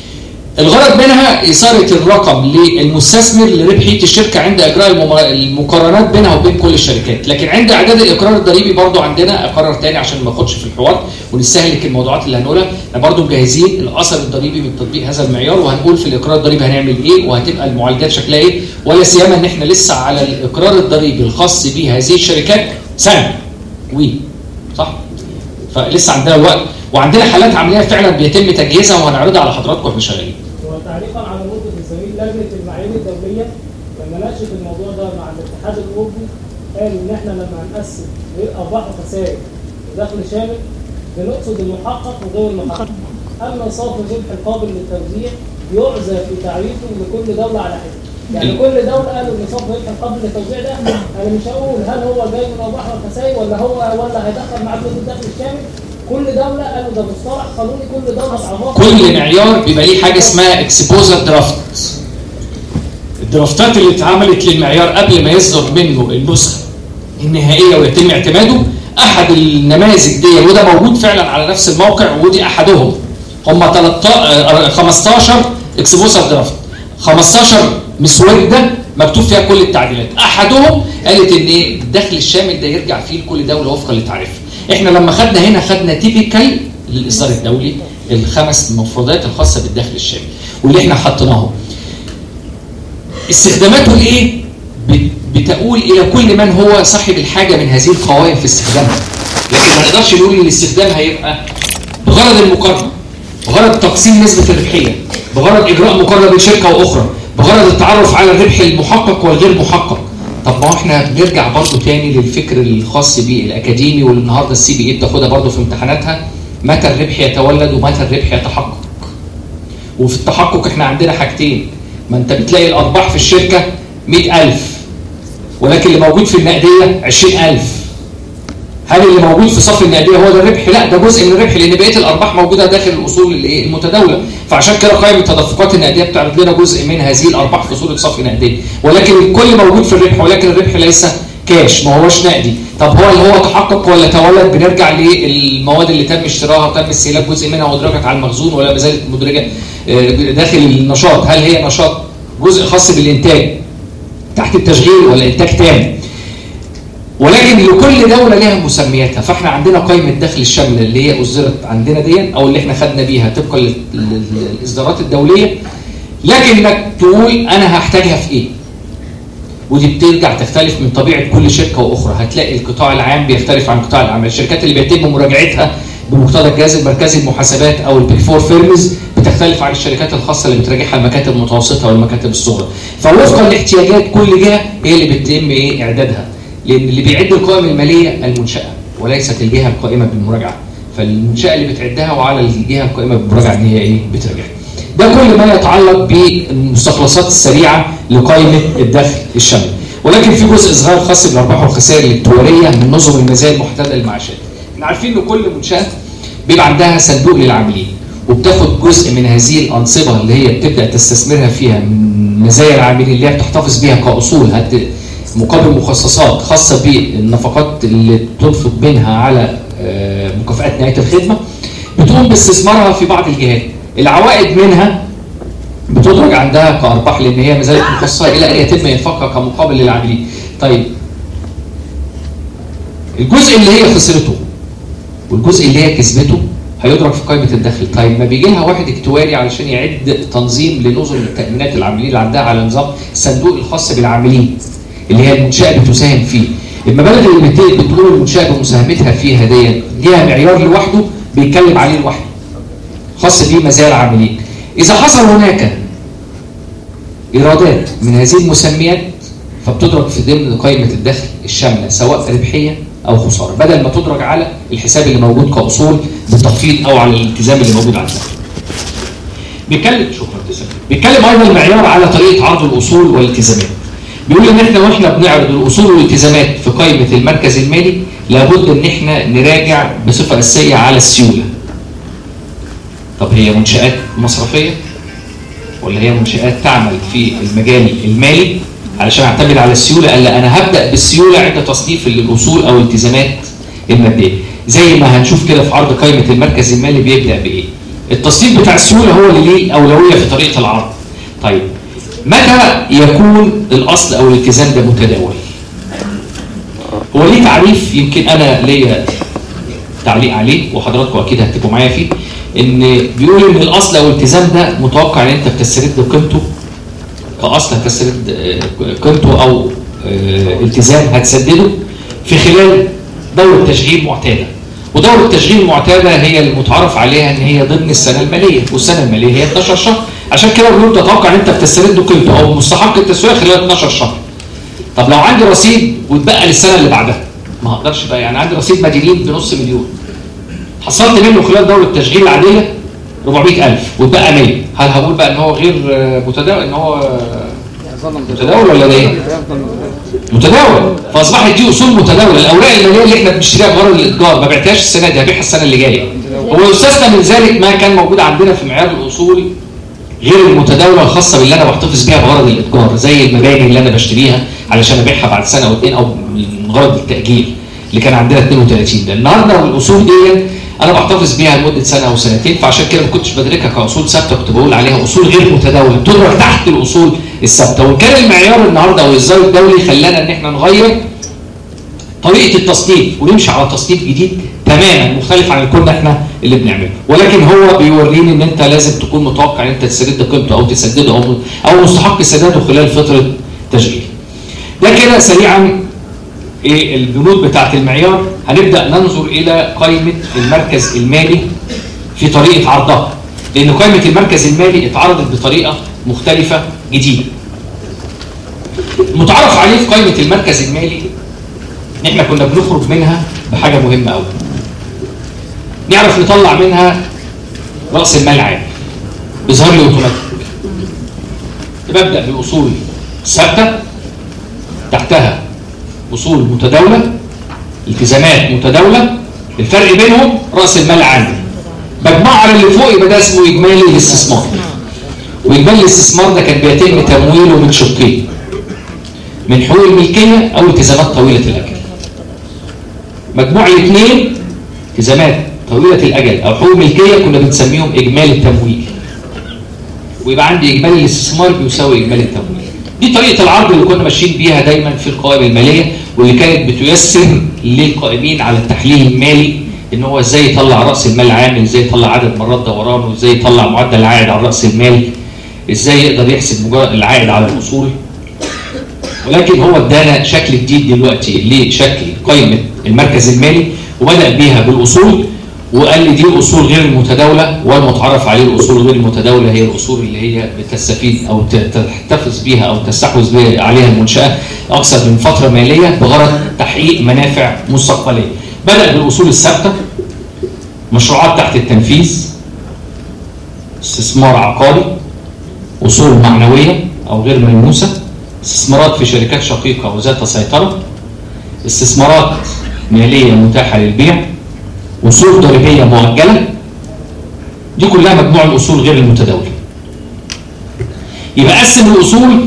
الغرض منها إثارة الرقم للمستثمر لربحية الشركة عند إجراء المقارنات بينها وبين كل الشركات، لكن عند إعداد الإقرار الضريبي برضو عندنا إقرار تاني عشان ما ناخدش في الحوار ونستهلك الموضوعات اللي هنقولها. احنا برضو مجهزين الأثر الضريبي من تطبيق هذا المعيار، وهنقول في الإقرار الضريبي هنعمل إيه وهتبقى المعالجات شكلها إيه، ولا سيما إن إحنا لسه على الإقرار الضريبي الخاص بهذه الشركات سنة وي صح؟ فلسه عندنا الوقت، وعندنا حالات عمليه فعلا بيتم تجهيزها وهنعرضها على حضراتكم واحنا شغالين. وتعليقا على نقطه الزميل، لجنه المعايير الدوليه لما ناقشت الموضوع ده مع الاتحاد الاوروبي قالوا ان احنا لما هنقسم ارباح وخسائر ودخل شامل بنقصد المحقق وغير المحقق. اما صافي الربح القابل للتوزيع يعزى في تعريفه لكل دوله على حده. يعني كل دوله قالوا ان صافي الربح القابل للتوزيع ده انا مش هقول هل هو جاي من ارباح والخسائر ولا هو ولا هيدخل معاه فلوس الدخل الشامل. كل دوله قالوا ده مصطلح قانوني، كل دوله تعرفها. كل معيار بيبقى ليه حاجه اسمها اكسبوزر درافت. الدرافتات اللي اتعملت للمعيار قبل ما يصدر منه النسخه النهائيه ويتم اعتماده، احد النماذج دي وده موجود فعلا على نفس الموقع ودي احدهم، هم خمستاشر اكسبوزر درافت، خمستاشر مسوده مكتوب فيها كل التعديلات. احدهم قالت ان ايه الدخل الشامل ده يرجع فيه لكل دوله وفقا لتعريفها. احنا لما خدنا هنا خدنا تيبيكال للاصدار الدولي الخمس مفردات الخاصه بالدخل الشامل واللي احنا حطيناهم. استخداماته الايه؟ بتقول الى كل من هو صاحب الحاجه من هذه القوائم في استخدامها. لكن ما نقدرش نقول ان الاستخدام هيبقى بغرض المقارنه، بغرض تقسيم نسبه الربحيه، بغرض اجراء مقارنه بين شركه واخرى، بغرض التعرف على الربح المحقق والغير محقق. طب ما احنا بنرجع برضه تاني للفكر الخاص بالاكاديمي واللي النهارده السي بي اي بتاخدها برضه في امتحاناتها، متى الربح يتولد ومتى الربح يتحقق. وفي التحقق احنا عندنا حاجتين، ما انت بتلاقي الارباح في الشركه مئة ألف ولكن اللي موجود في النقديه عشرين ألف. هل اللي موجود في صف النقديه هو ده الربح؟ لا، ده جزء من الربح لان بقيه الارباح موجوده داخل الاصول المتداوله، فعشان كده قائمه التدفقات النقديه بتعرض لنا جزء من هذه الارباح في صوره صف نقديه، ولكن الكل موجود في الربح، ولكن الربح ليس كاش، ما هوش نقدي. طب هو اللي هو تحقق ولا تولد؟ بنرجع للمواد اللي تم اشتراها وتم استهلاك جزء منها وادرجت على المخزون ولا ما زالت مدرجه داخل النشاط. هل هي نشاط جزء خاص بالانتاج تحت التشغيل ولا انتاج تام؟ ولكن لكل دوله لها مسمياتها. فاحنا عندنا قائمه الدخل الشامله اللي هي اصدرت عندنا دي او اللي احنا خدنا بيها طبقا للاصدارات الدوليه، لكنك تقول انا هحتاجها في ايه؟ ودي بترجع تختلف من طبيعه كل شركه واخرى. هتلاقي القطاع العام بيختلف عن قطاع العمل، الشركات اللي بيتم مراجعتها بمقتضى الجهاز المركزي المحاسبات او البيج فور فيرمز بتختلف عن الشركات الخاصه اللي بتراجعها المكاتب المتوسطه والمكاتب الصغرى. فوفقا لاحتياجات كل جهه هي اللي بيتم ايه اعدادها، لان اللي بيعد القوائم الماليه المنشاه وليست الجهه القائمه بالمراجعه، فالمنشاه اللي بتعدها وعلى الجهه القائمه بالمراجعه ان هي ايه بتراجعها. ده كل ما يتعلق بالمستخلصات السريعه لقائمه الدخل الشامل. ولكن في جزء صغير خاص بالارباح والخسائر الائتمانيه من نظم المزايا المحدده للمعاشات. احنا عارفين ان كل منشاه بيبقى عندها صندوق للعاملين وبتاخد جزء من هذه الانصبه اللي هي بتبدا تستثمرها فيها من مزايا العاملين اللي هي بتحتفظ بيها كاصول مقابل مخصصات خاصه بالنفقات اللي تنفق منها على مكافآت نهايه الخدمه، بتقوم باستثمارها في بعض الجهات. العوائد منها بتدرج عندها كارباح لان هي ما زالت مخصصه الى ان يتم انفاقها كمقابل للعاملين. طيب الجزء اللي هي خسرته والجزء اللي هي كسبته هيدرج في قائمه الدخل. طيب ما بيجي لها واحد اكتواري علشان يعد تنظيم لنظم التامينات العاملين اللي عندها على نظام الصندوق الخاص بالعاملين اللي هي المنشاه بتساهم فيه. المبالغ اللي بتقول المنشاه بمساهمتها فيها دي ليها معيار لوحده بيتكلم عليه لوحده خاص بيه مزايا العاملين. اذا حصل هناك ايرادات من هذه المسميات فبتدرج في ضمن قائمه الدخل الشامله سواء ربحيه او خساره، بدل ما تدرج على الحساب اللي موجود كاصول بالتخفيض او على الالتزام اللي موجود عندنا. بيتكلم شكرا تسلم. بيتكلم ايضا المعيار على طريقه عرض الاصول والالتزامات. بيقول ان احنا واحنا بنعرض الاصول والالتزامات في قائمه المركز المالي لابد ان احنا نراجع بصفه اساسيه على السيوله. طب هي منشآت مصرفيه ولا هي منشآت تعمل في المجال المالي؟ علشان اعتمد على السيوله قال لا انا هبدا بالسيوله عند تصنيف للاصول او الالتزامات الماديه. زي ما هنشوف كده في عرض قائمه المركز المالي بيبدا بايه؟ التصنيف بتاع السيوله هو اللي ليه اولويه في طريقه العرض. طيب متى يكون الاصل او الالتزام ده متداول؟ هو ليه تعريف يمكن انا ليا تعليق عليه وحضراتكم اكيد هتبقوا معايا فيه، ان بيقول ان الاصل او الالتزام ده متوقع ان انت بتسترد قيمته كاصل، هتسترد قيمته او التزام هتسدده في خلال دوره تشغيل معتاده. ودوره التشغيل المعتاده هي المتعارف عليها ان هي ضمن السنه الماليه، والسنه الماليه هي اتناشر شهر، عشان كده بنقول تتوقع ان انت بتسترد قيمته او مستحق التسويه خلال اتناشر شهر. طب لو عندي رصيد واتبقى للسنه اللي بعدها، ما اقدرش بقى، يعني عندي رصيد مدينين بنص مليون، حصلت منه خلال دوره التشغيل العاديه أربعمائة ألف واتبقى مية، هل هقول بقى ان هو غير متداول، ان هو متداول ولا ايه؟ متداول. فاصبحت دي اصول متداوله. الاوراق الماليه اللي احنا بنشتريها بغرض الاتجار ما بعتهاش السنه دي، هبيعها السنه اللي جايه. هو يستثنى من ذلك ما كان موجود عندنا في معيار الاصول غير المتداوله الخاصه باللي انا بحتفظ بيها بغرض الاتجار، زي المباني اللي انا بشتريها علشان ابيعها بعد سنه او اثنين او من غرض التاجيل اللي كان عندنا اثنين وثلاثين. ده النهارده الاصول دي انا بحتفظ بيها لمده سنه او سنتين، فعشان كده ما كنتش بدركها كاصول ثابته، كنت بقول عليها اصول غير متداوله تدرج تحت الاصول الثابته. وكان المعيار النهارده او الاصدار الدولي خلانا ان احنا نغير طريقه التصنيف ونمشي على تصنيف جديد تماما مختلف عن اللي كنا احنا اللي بنعمله، ولكن هو بيوريني ان انت لازم تكون متوقع ان انت تسدد قيمته او تسدده او او مستحق سداده خلال فتره تشغيل. ده كده سريعا ايه البنود بتاعه المعيار. هنبدا ننظر الى قائمه المركز المالي في طريقه عرضها، لان قائمه المركز المالي اتعرضت بطريقه مختلفه جديده. المتعارف عليه في قائمه المركز المالي ان احنا كنا بنخرج منها بحاجه مهمه قوي، نعرف نطلع منها راس المال العام بيظهر لي اوتوماتيك. ببدا بالاصول ثابته، تحتها اصول متداوله، التزامات متداوله، الفرق بينهم راس المال العام. بجمعه على اللي فوق يبقى ده اسمه اجمالي الاستثمار. واجمالي الاستثمار ده كان بيتم تمويله من شقين، من حقوق الملكيه او التزامات طويله الاجل. مجموع الاثنين التزامات طويله الاجل او حقوق ملكيه كنا بنسميهم اجمالي التمويل، ويبقى عندي اجمالي الاستثمار بيساوي اجمالي التمويل. دي طريقه العرض اللي كنا ماشيين بيها دايما في القوائم الماليه، واللي كانت بتيسر للقائمين على التحليل المالي ان هو ازاي يطلع راس المال العام، ازاي يطلع عدد مرات دوران، وازاي يطلع معدل العائد على راس المال، ازاي يقدر يحسب العائد على الاصول. ولكن هو ادانا شكل جديد دلوقتي لشكل قائمه المركز المالي، وبدا بيها بالاصول، وقال لي دي الاصول غير المتداوله، والمتعارف عليه الاصول غير المتداوله هي الاصول اللي هي بتستفيد او تحتفظ بيها او تستحوذ بها عليها المنشاه اكثر من فتره ماليه بغرض تحقيق منافع مستقبليه. بدا بالاصول الثابته، مشروعات تحت التنفيذ، استثمار عقاري، اصول معنويه او غير ملموسه، استثمارات في شركات شقيقه وذات سيطره، استثمارات ماليه متاحه للبيع، اصول ضريبيه مؤجله. دي كلها مجموع الاصول غير المتداوله. يبقى قسم الاصول،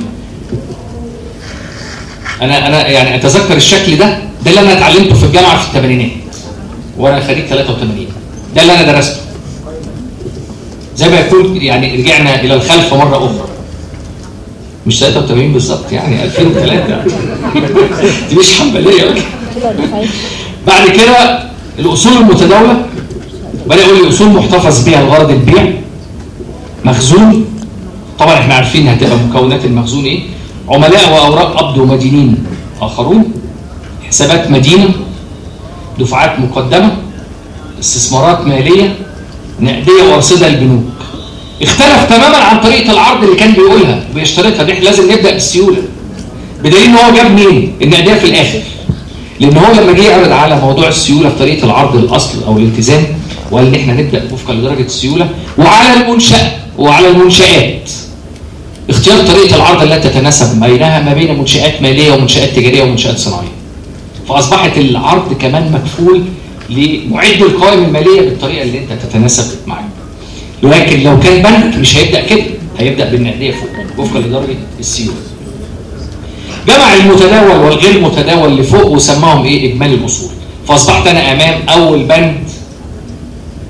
انا انا يعني اتذكر الشكل ده، ده اللي انا اتعلمته في الجامعه في الثمانينات وانا خريج ثلاثة وثمانين، ده اللي انا درسته. زي ما يكون يعني رجعنا الى الخلف مره اخرى، مش ثلاثة وثمانين بالظبط، يعني ألفين وثلاثة دي مش حنبليه. بعد كده الاصول المتداوله بدا يقول لي اصول محتفظ بها لغرض البيع، مخزون، طبعا احنا عارفين هتبقى مكونات المخزون ايه، عملاء واوراق قبض ومدينين اخرون، حسابات مدينه، دفعات مقدمه، استثمارات ماليه، نقديه وارصده البنوك. اختلف تماما عن طريقه العرض اللي كان بيقولها وبيشترطها. دي لازم نبدا بالسيوله، بدليل ان هو جاب مين؟ النقديه في الاخر، لان هو لما جه يعرض على موضوع السيوله في طريقه العرض الاصل او الالتزام، وقال ان احنا نبدا وفقا لدرجه السيوله، وعلى المنشاه وعلى المنشات اختيار طريقه العرض التي تتناسب بينها ما بين منشات ماليه ومنشات تجاريه ومنشات صناعيه. فاصبحت العرض كمان مكفول لمعد القوائم الماليه بالطريقه اللي انت تتناسب معاه. ولكن لو كان بنك مش هيبدا كده، هيبدا بالنقديه فوق وفقا لدرجه السيوله. جمع المتداول والغير متداول اللي فوق وسماهم ايه؟ اجمالي الاصول. فاصبحت انا امام اول بند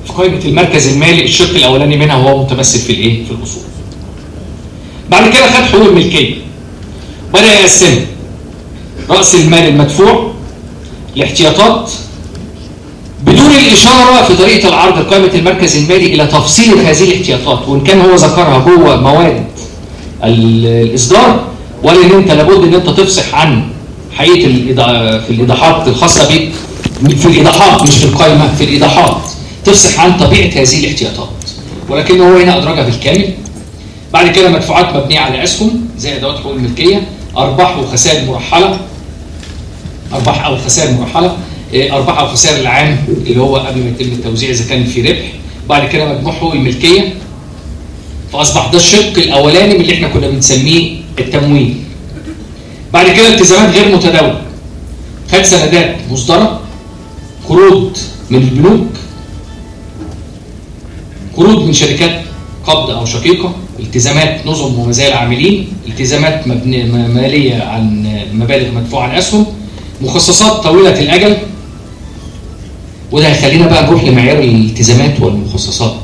في قائمه المركز المالي الشق الاولاني منها وهو متمثل في الايه؟ في الاصول. بعد كده خد حقوق الملكيه. بدا يقسم راس المال المدفوع، الاحتياطات، بدون الاشاره في طريقه العرض قائمه المركز المالي الى تفصيل هذه الاحتياطات، وان كان هو ذكرها جوه مواد الاصدار، ولا ان انت لابد ان انت تفصح عن حقيقه في الايضاحات الخاصه بيك، في الايضاحات مش في القائمه، في الايضاحات تفصح عن طبيعه هذه الاحتياطات، ولكن هو هنا ادرجها بالكامل. بعد كده مدفوعات مبنيه على اسهم زي ادوات حقوق الملكيه، ارباح وخسائر مرحله، ارباح او خسائر مرحله، ارباح او خسائر العام اللي هو قبل ما يتم التوزيع اذا كان في ربح. بعد كده مجموع حقوق الملكيه، فاصبح ده الشق الاولاني من اللي احنا كنا بنسميه التمويل. بعد كده التزامات غير متداوله، خد سندات مصدره، قروض من البنوك، قروض من شركات قبض او شقيقه، التزامات نظم ومزايا العاملين، التزامات مبنيه ماليه عن مبالغ مدفوعه عن اسهم، مخصصات طويله الاجل. وده هيخلينا بقى نروح لمعيار الالتزامات والمخصصات.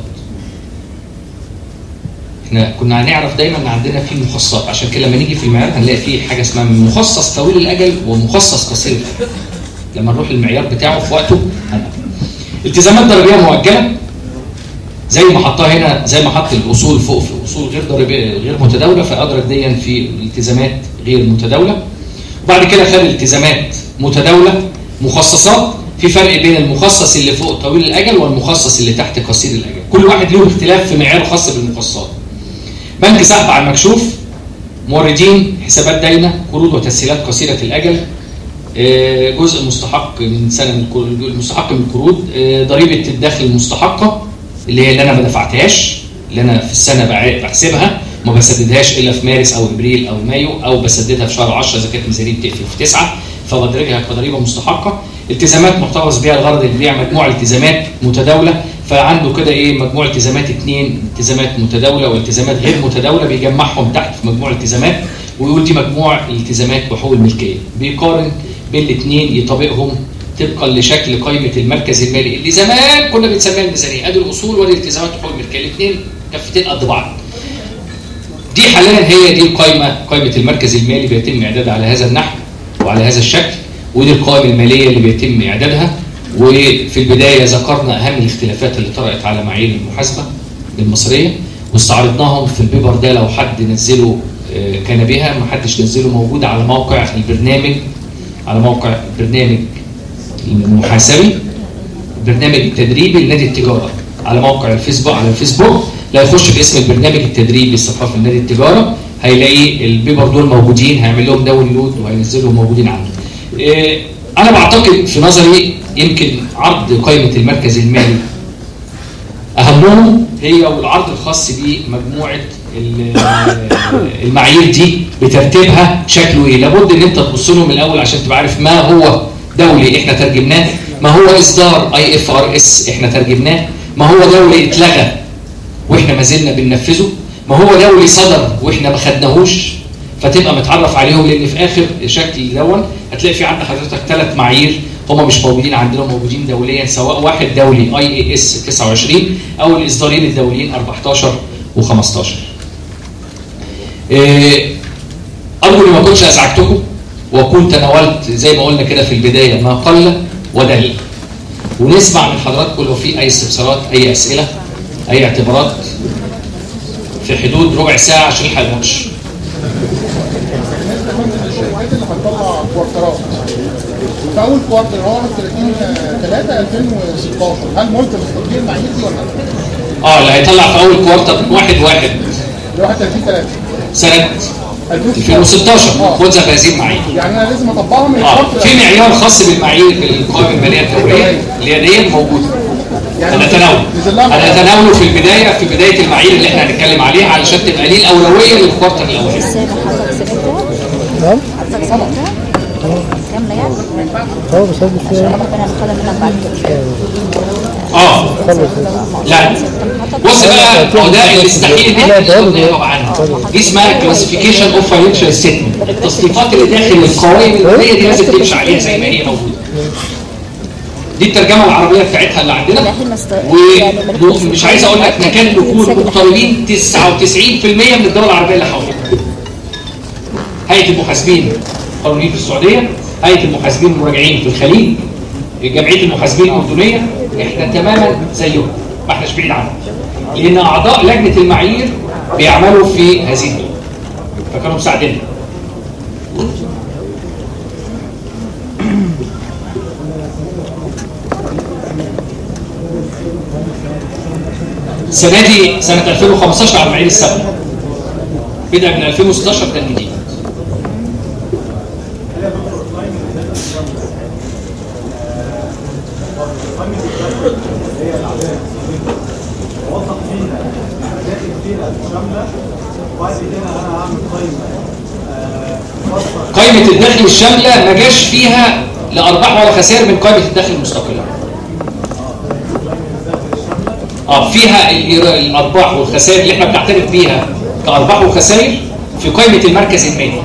احنا كنا هنعرف دايما ان عندنا في مخصصات، عشان كده لما نيجي في المعيار هنلاقي فيه حاجه اسمها مخصص طويل الاجل ومخصص قصير الاجل. لما نروح للمعيار بتاعه في وقته هنعرف. التزامات ضريبيه مؤجله زي ما حطها هنا، زي ما حط الاصول فوق في اصول غير ضريبيه غير متداوله، فادرك ديا في الالتزامات غير متداوله. وبعد كده خد التزامات متداوله، مخصصات. في فرق بين المخصص اللي فوق طويل الاجل والمخصص اللي تحت قصير الاجل، كل واحد له اختلاف في معيار خاص بالمخصصات. بنك سحب على المكشوف، موردين، حسابات داينه، قروض وتسهيلات قصيره الاجل، جزء مستحق من سنه من المستحق من القروض، ضريبه الدخل المستحقه اللي هي اللي انا ما دفعتهاش، اللي انا في السنه بحسبها ما بسددهاش الا في مارس او ابريل او مايو، او بسددها في شهر عشرة اذا كانت ميزانيه بتقفل في تسعة، فبدرجها كضريبه مستحقه. التزامات محتفظ بها الغرض البيع، مجموعه التزامات متداوله، فعنده كده ايه مجموعه التزامات اثنين، التزامات متداوله والتزامات غير متداوله، بيجمعهم تحت في مجموعه التزامات ويقول دي مجموع الالتزامات بحقوق الملكيه، بيقارن بين الاثنين يطابقهم طبقا لشكل قائمه المركز المالي اللي زمان كنا بنسميها الميزانيه. ادي الاصول وادي التزامات بحقوق الملكيه، الاثنين كفتين قد بعض. دي حاليا هي دي القائمه، قائمه المركز المالي بيتم اعدادها على هذا النحو وعلى هذا الشكل، ودي القوائم الماليه اللي بيتم اعدادها. وفي البدايه ذكرنا اهم الاختلافات اللي طرأت على معايير المحاسبه المصريه واستعرضناهم في البيبر ده، لو حد نزله كان بها، ما حدش نزله، موجود على موقع البرنامج، على موقع البرنامج المحاسبي، البرنامج التدريبي لنادي التجاره، على موقع الفيسبوك، على الفيسبوك لا يخش باسم البرنامج التدريبي الثقافي لنادي التجاره، هيلاقي البيبر دول موجودين، هيعمل لهم داونلود وهينزلهم موجودين عنده. إيه انا بعتقد في نظري يمكن عرض قائمه المركز المالي اهمهم هي والعرض الخاص بمجموعه المعايير دي بترتيبها شكله ايه. لابد ان انت تبص لهم الاول عشان تبقى عارف ما هو دولي احنا ترجمناه، ما هو اصدار اي اف ار اس احنا ترجمناه، ما هو دولي اتلغى واحنا ما زلنا بننفذه، ما هو دولي صدر واحنا ما خدناهوش، فتبقى متعرف عليهم. لان في اخر شكل دون هتلاقي في عند حضرتك ثلاث معايير هم مش موجودين عندنا، موجودين دوليا، سواء واحد دولي اي اي اس تسعة وعشرين او الاصدارين الدوليين أربعتاشر وخمستاشر. إيه ارجو اني ما كنتش ازعجتكم واكون تناولت زي ما قلنا كده في البدايه ما قل ودل، ونسمع من حضراتكم لو في اي استفسارات، اي اسئله، اي اعتبارات في حدود ربع ساعه عشان نلحق الماتش. الوحيد اللي هنطلع كوارترات في اول كوارتر هو واحد وثلاثين ثلاثة ألفين وستاشر، هل ملزم بتطبيق المعايير دي ولا لا؟ اه اللي هيطلع في اول كوارتر واحد واحد واحد وثلاثين ثلاثة سنه ألفين وستاشر خدها بهذه المعايير. يعني انا لازم اطبقها من اه في معيار خاص بالمعايير بالقوائم الماليه الدوليه اللي هي ديت موجوده. انا اتناول انا اتناوله في البدايه في بدايه المعايير اللي احنا هنتكلم عليها علشان تبقى ليه الاولويه للكوارتر الاولاني. نعم؟ حضرتك سابقها؟ كاملة يعني؟ اه بس هذا عشان ربنا ناخدها منك بعد كده. اه لا بص بقى، هو ده الاستحيل دي اللي نقرب عنها، دي اسمها كلاسيفيكيشن اوف فاينانشال ستيتمنت. التصنيفات اللي داخل القوائم الماليه دي لازم تمشي عليها زي ما هي موجوده. دي الترجمه العربيه بتاعتها اللي عندنا. ومش عايز اقول لك نكاد نكون مقتربين تسعة وتسعين بالمئة من الدول العربيه اللي حوالينا. هيئه المحاسبين القانونيين في السعوديه، هيئه المحاسبين المراجعين في الخليج، جمعيه المحاسبين الاردنيه، احنا تماما زيهم، ما احناش بعيد عنهم. لان اعضاء لجنه المعايير بيعملوا في هذه الدول، فكانوا مساعديننا. السنه دي سنه ألفين وخمستاشر على المعايير السابقه، بدأ من ألفين وستاشر ده الجديد. قائمة الدخل الشاملة ما جاش فيها لا أرباح ولا خسائر من قائمة الدخل المستقلة. اه فيها الأرباح والخسائر اللي احنا بنعترف بيها كأرباح وخسائر في قائمة المركز المالي.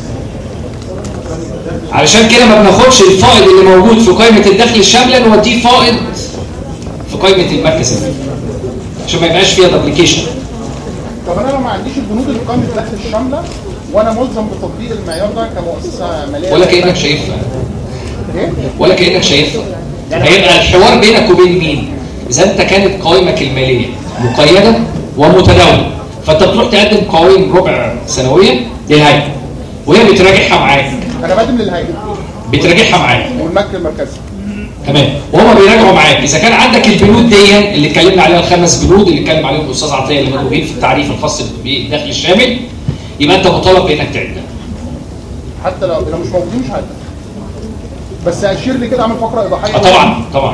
علشان كده ما بناخدش الفائض اللي موجود في قائمة الدخل الشاملة نوديه فائض في قائمة المركز المالي عشان ما يبقاش فيها دبليكيشن. طب انا لو ما عنديش البنود اللي في قائمة الدخل الشاملة وانا ملزم بتطبيق المعيار ده كمؤسسة مالية، ولا كأنك شايفها ايه؟ ولا كأنك شايفها. هيبقى الحوار بينك وبين مين؟ إذا أنت كانت قوائمك المالية مقيدة ومتداولة، فأنت بتروح تقدم قوائم ربع سنوية للهيئة وهي بتراجعها معاك. أنا بقدم للهيئة بتراجعها معاك والمركز المركزي. تمام، وهم بيراجعوا معاك. إذا كان عندك البنود دي اللي اتكلمنا عليها، الخمس بنود اللي اتكلم عليهم الأستاذ عطية اللي موجودين في التعريف الخاص بالدخل الشامل، يبقى أنت مطالب بإنك تعدها. حتى لو لو مش موجودين مش هعدها. بس أشير لي كده، أعمل فقرة إيضاحية. آه طبعا طبعا.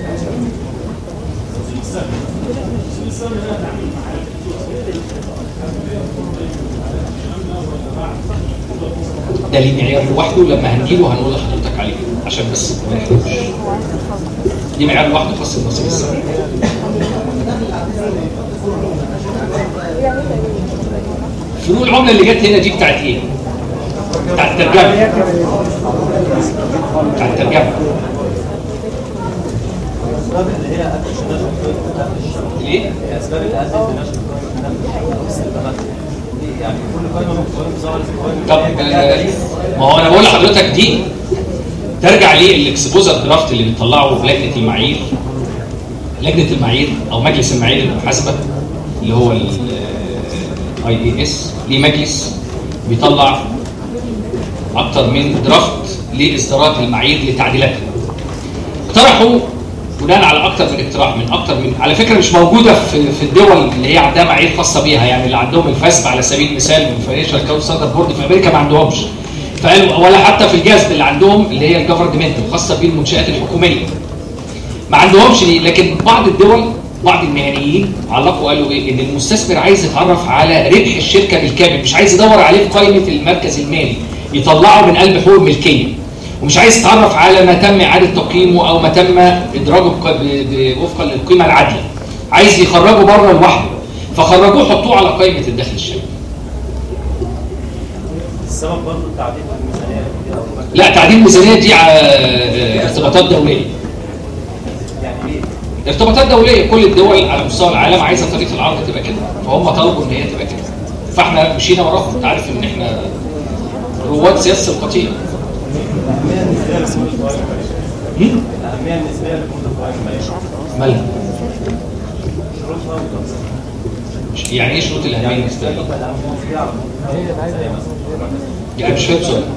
ده ليه معيار لوحده، لما هنجيله هنقول لحضرتك عليه عشان بس ما نحتاجش. دي معيار لوحده خاص بالنصيب السنوي. فروق العمله اللي جت هنا دي بتاعت ايه؟ بتاعت الترجمه. بتاعت الترجمه. ليه؟ اسباب الازمه يعني كل قائمه مختلفه. طب ما هو انا بقول لحضرتك دي ترجع للاكسبوزر درافت اللي بنطلعه في لجنه المعايير. لجنه المعايير او مجلس المعايير المحاسبه اللي هو الاي اي اس، ليه مجلس بيطلع اكتر من درافت لاصدارات المعايير لتعديلاتها. اقترحوا بناء على اكتر من اقتراح من اكتر من، على فكره مش موجوده في في الدول اللي هي عندها معايير خاصه بيها، يعني اللي عندهم الفاسب على سبيل المثال من فاينانشال اكاونت ستاندرد بورد في امريكا ما عندهمش. فقالوا ولا حتى في الجاذب اللي عندهم اللي هي الجفرمنت الخاصه بالمنشات الحكوميه ما عندهمش ليه. لكن بعض الدول بعض المهنيين علقوا قالوا ايه؟ ان المستثمر عايز يتعرف على ربح الشركه بالكامل، مش عايز يدور عليه في قائمه المركز المالي يطلعه من قلب حقوق الملكيه، ومش عايز يتعرف على ما تم اعاده تقييمه او ما تم ادراجه وفقا للقيمه العادله، عايز يخرجه بره لوحده، فخرجوه حطوه على قائمه الدخل الشامل. السبب برضه تعديل الميزانيه. لا، تعديل الميزانيه دي ارتباطات دوليه. يعني ايه؟ ارتباطات دوليه، كل الدول على مستوى العالم عايزه طريقه العرض تبقى كده، فهم طلبوا ان هي تبقى كده، فاحنا مشينا وراهم. انت عارف ان احنا رواد سياسه القطيع. الأهمية النسبية لكل القوائم المالية. الأهمية النسبية لكل القوائم المالية. مالها؟ شروطها وتنظيمها. يعني ايه شروط الأهمية النسبية؟ يعني مش فاهم سؤال.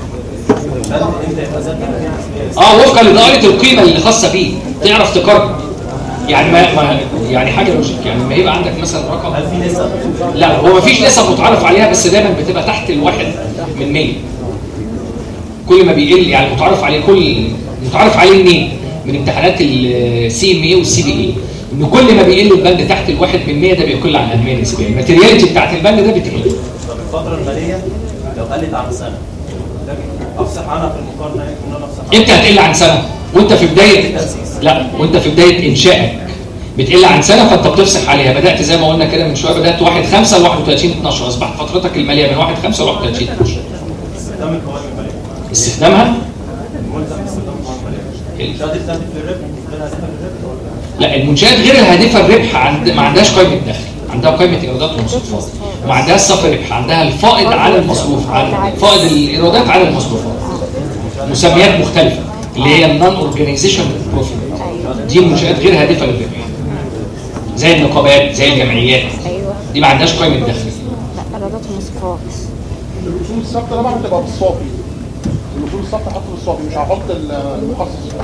اه وفقا لدائرة القيمة اللي خاصة بيه تعرف تقرر. يعني ما, ما يعني حاجة لوجيك، يعني لما يبقى عندك مثلا رقم، هل في نسب؟ لا هو ما فيش نسب متعرف عليها، بس دايما بتبقى تحت الواحد من مية. كل ما بيقل يعني متعرف عليه، كل متعرف عليه منين؟ من امتحانات السي ام اي والسي بي اي، ان كل ما بيقل البند تحت الواحد من مية ده بيقل عن الاهميه النسبيه، الماتيرياليتي بتاعت البند ده بتقل. طب الفتره الماليه لو قلت عن سنه افصح عنها في المقارنه، ان انا افصح امتى هتقل عن سنه؟ وانت في بدايه لا وانت في بدايه انشائك بتقل عن سنه، فانت بتفصح عليها. بدات زي ما قلنا كده من شويه، بدات واحد خمسة ل واحد وثلاثين اتناشر، اصبحت فترتك الماليه من واحد خمسة ل واحد وثلاثين اتناشر. استخدام القوائم الماليه، استخدامها ملزم باستخدام القوائم الماليه. المنشآت الثابت للربح غير هادفه للربح ولا؟ لا، المنشآت غير الهادفه للربح عند ما عندهاش قائمه دخل، عندها قائمه ايرادات ومصروفات، وما عندهاش صافي ربح، عندها الفائض على المصروف، على فائض الايرادات على المصروفات. مسميات مختلفه اللي هي النون اورجانيزيشن بروفيت، دي المنشآت غير هادفه للربح زي النقابات زي الجمعيات، دي ما عندهاش قائمه دخل. لا ايرادات ومصروفات. الاصول الثابته طبعا هتبقى بالصافي، الاصول الثابته هحط بالصافي مش هحط المخصص.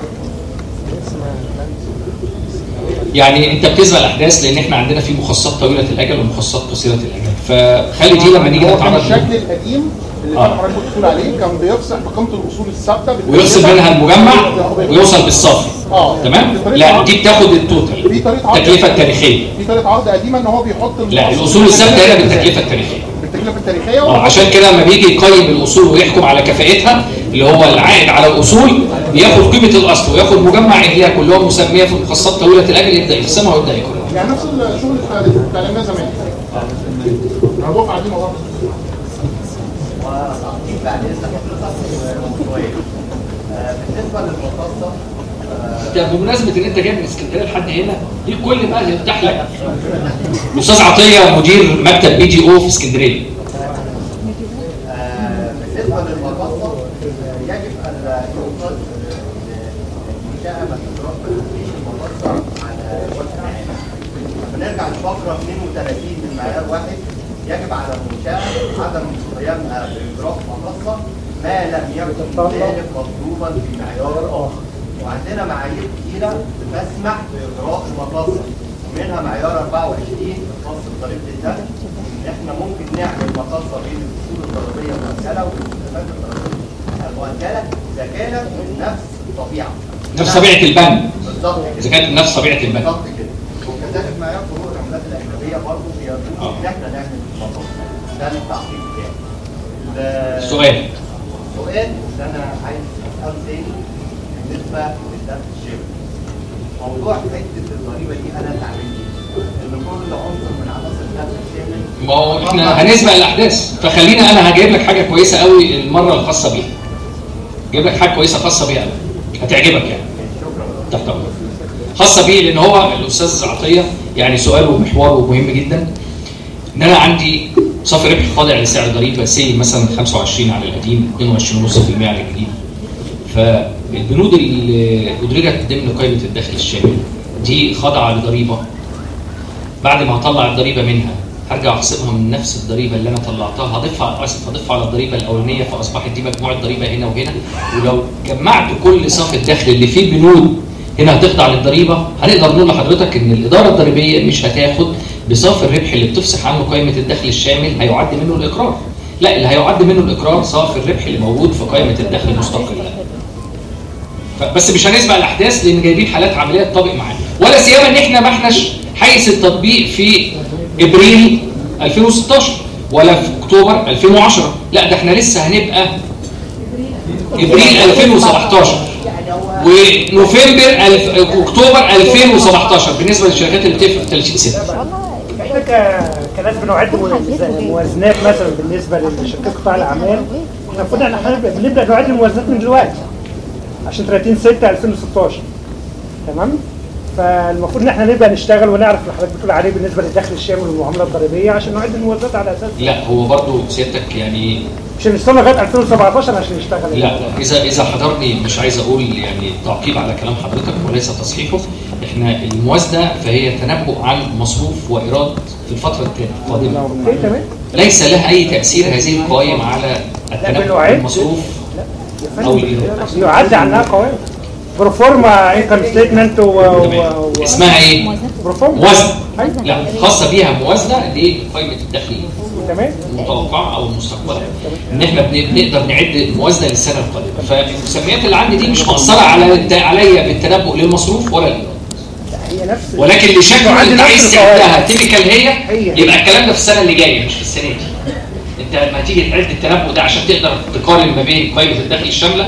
يعني انت بتسبق الاحداث لان احنا عندنا في مخصصات طويله الاجل ومخصصات قصيره الاجل، فخلي دي لما نيجي نتعرض الشكل القديم اللي كان حضرتك كنت بتقول عليه كان بيفصح بقيمه الاصول الثابته ويفصل منها المجمع ويوصل بالصافي. اه تمام؟ لا دي بتاخد التوتال، التكلفه التاريخيه. في طريقه عرض قديمه ان هو بيحط لا الاصول الثابته هي بالتكلفه التاريخيه. بالتكلفه التاريخيه اه عشان كده لما بيجي يقيم الاصول ويحكم على كفاءتها اللي هو العائد على الاصول بياخد قيمه الاصل وياخد مجمع اهلاك اللي هو مسميه في المخصصات طويله الاجل، يبدا يقسمها ويبدا يكررها. يعني نفس الشغل اللي اتعلمناه زمان. موضوع قاعدين مع بعض. بعد اذنك بالنسبه للمخصصه ده بمناسبه ان انت جاي من اسكندريه لحد هنا دي كل بقى يفتح لك الاستاذ عطيه مدير مكتب بي دي او في اسكندريه. بالنسبه للمخصصه يجب ان يوصل المنشاه ما تتربى المخصصه على وجه عام. بنرجع لفقره اثنين وثلاثين من معيار واحد، يجب على المنشاه عدم قيامها باجراء مخصصه ما لم يكن ذلك مطلوبا في معيار اخر. وعندنا معايير كثيره تسمح باجراء المخصص، منها معيار أربعة وعشرين خاص بضريبه الدخل، ان احنا ممكن نعمل مخصصه بين الاصول الضريبيه المؤجله والمستلزمات الضريبيه المؤجله اذا كانت من نفس الطبيعه. نفس طبيعه البند. بالظبط كده. اذا كانت من نفس طبيعه البند. بالظبط كده. وكذلك معيار فروق العملات الاجنبيه برضه بيجوز ان احنا نعمل مخصص. ده التعقيب بتاعي. السؤال. السؤال اللي انا عايز اساله تاني بالنسبه للدخل الشامل. موضوع حته الضريبه دي انا اتعلمت ان كل عنصر من عناصر الدخل الشامل ما هو احنا هنسبق الاحداث، فخلينا انا هجيب لك حاجه كويسه قوي المره الخاصه بيها. جايب لك حاجه كويسه خاصه بيها قوي هتعجبك يعني. تحت امرك. خاصه بيه لان هو الاستاذ عطيه يعني سؤاله محوره مهم جدا. ان انا عندي صافي ربح خاضع لسعر ضريبه سي مثلا خمسة وعشرين على القديم اثنين وعشرين فاصلة خمسة بالمئة على الجديد. فالبنود اللي ادرجت ضمن قائمه الدخل الشامل دي خاضعه لضريبه. بعد ما هطلع الضريبه منها هرجع احسبها من نفس الضريبه اللي انا طلعتها، هضيفها اسف هضيفها على الضريبه الاولانيه، فاصبحت دي مجموعه ضريبه هنا وهنا. ولو جمعت كل صافي الدخل اللي فيه بنود هنا هتخضع للضريبه، هنقدر نقول لحضرتك ان الاداره الضريبيه مش هتاخد بصافي الربح اللي بتفصح عنه قائمه الدخل الشامل هيعد منه الاقرار. لا، اللي هيعد منه الاقرار صافي الربح اللي موجود في قائمه الدخل المستقله. بس مش هنسبق الاحداث لان جايبين حالات عمليه تطبق معانا، ولا سيما ان احنا ما احناش حيث التطبيق في ابريل ألفين وستاشر ولا في اكتوبر ألفين وعشرة، لا ده احنا لسه هنبقى ابريل ألفين وسبعتاشر ونوفمبر الف... اكتوبر ألفين وسبعتاشر بالنسبه للشركات اللي بتقفل ثلاثين سنه. احنا كناس بنعد موازنات مثلا بالنسبه لشركات قطاع الاعمال، احنا المفروض ان احنا بنبدا نعد الموازنات من دلوقتي عشان ثلاثين ستة ألفين وستاشر. تمام؟ فالمفروض ان احنا نبدا نشتغل ونعرف اللي حضرتك بتقول عليه بالنسبه للدخل الشامل والمعامله الضريبيه عشان نعد الموازنات على اساس. لا هو برضه سيادتك يعني مش هنستنى لغايه ألفين وسبعتاشر عشان نشتغل. لا لا اذا اذا حضرني مش عايز اقول يعني تعقيب على كلام حضرتك وليس تصحيحه. احنا الموازنه فهي تنبؤ عن مصروف وايراد في الفتره القادمه. اوكي تمام. ليس لها اي تاثير هذه القوائم على التنبؤ عن المصروف او الايراد. يعد عنها قوائم بروفورما انكم ستيتمنت و اسمها ايه؟ بروفورما موازنه. لا خاصه بيها موازنه لقائمه الدخل تمام المتوقعه او المستقبليه. ان احنا بنقدر نعد الموازنه للسنه القادمه، فالمسميات اللي عندي دي مش مأثره على عليا بالتنبؤ للمصروف ولا الايراد. هي نفس ولكن لشكل انت عايز تعدها تيبيكال هي يبقى الكلام ده في السنه اللي جايه مش في السنه دي. انت لما تيجي تعد التنبؤ ده عشان تقدر تقارن ما بين قائمه الدخل الشامله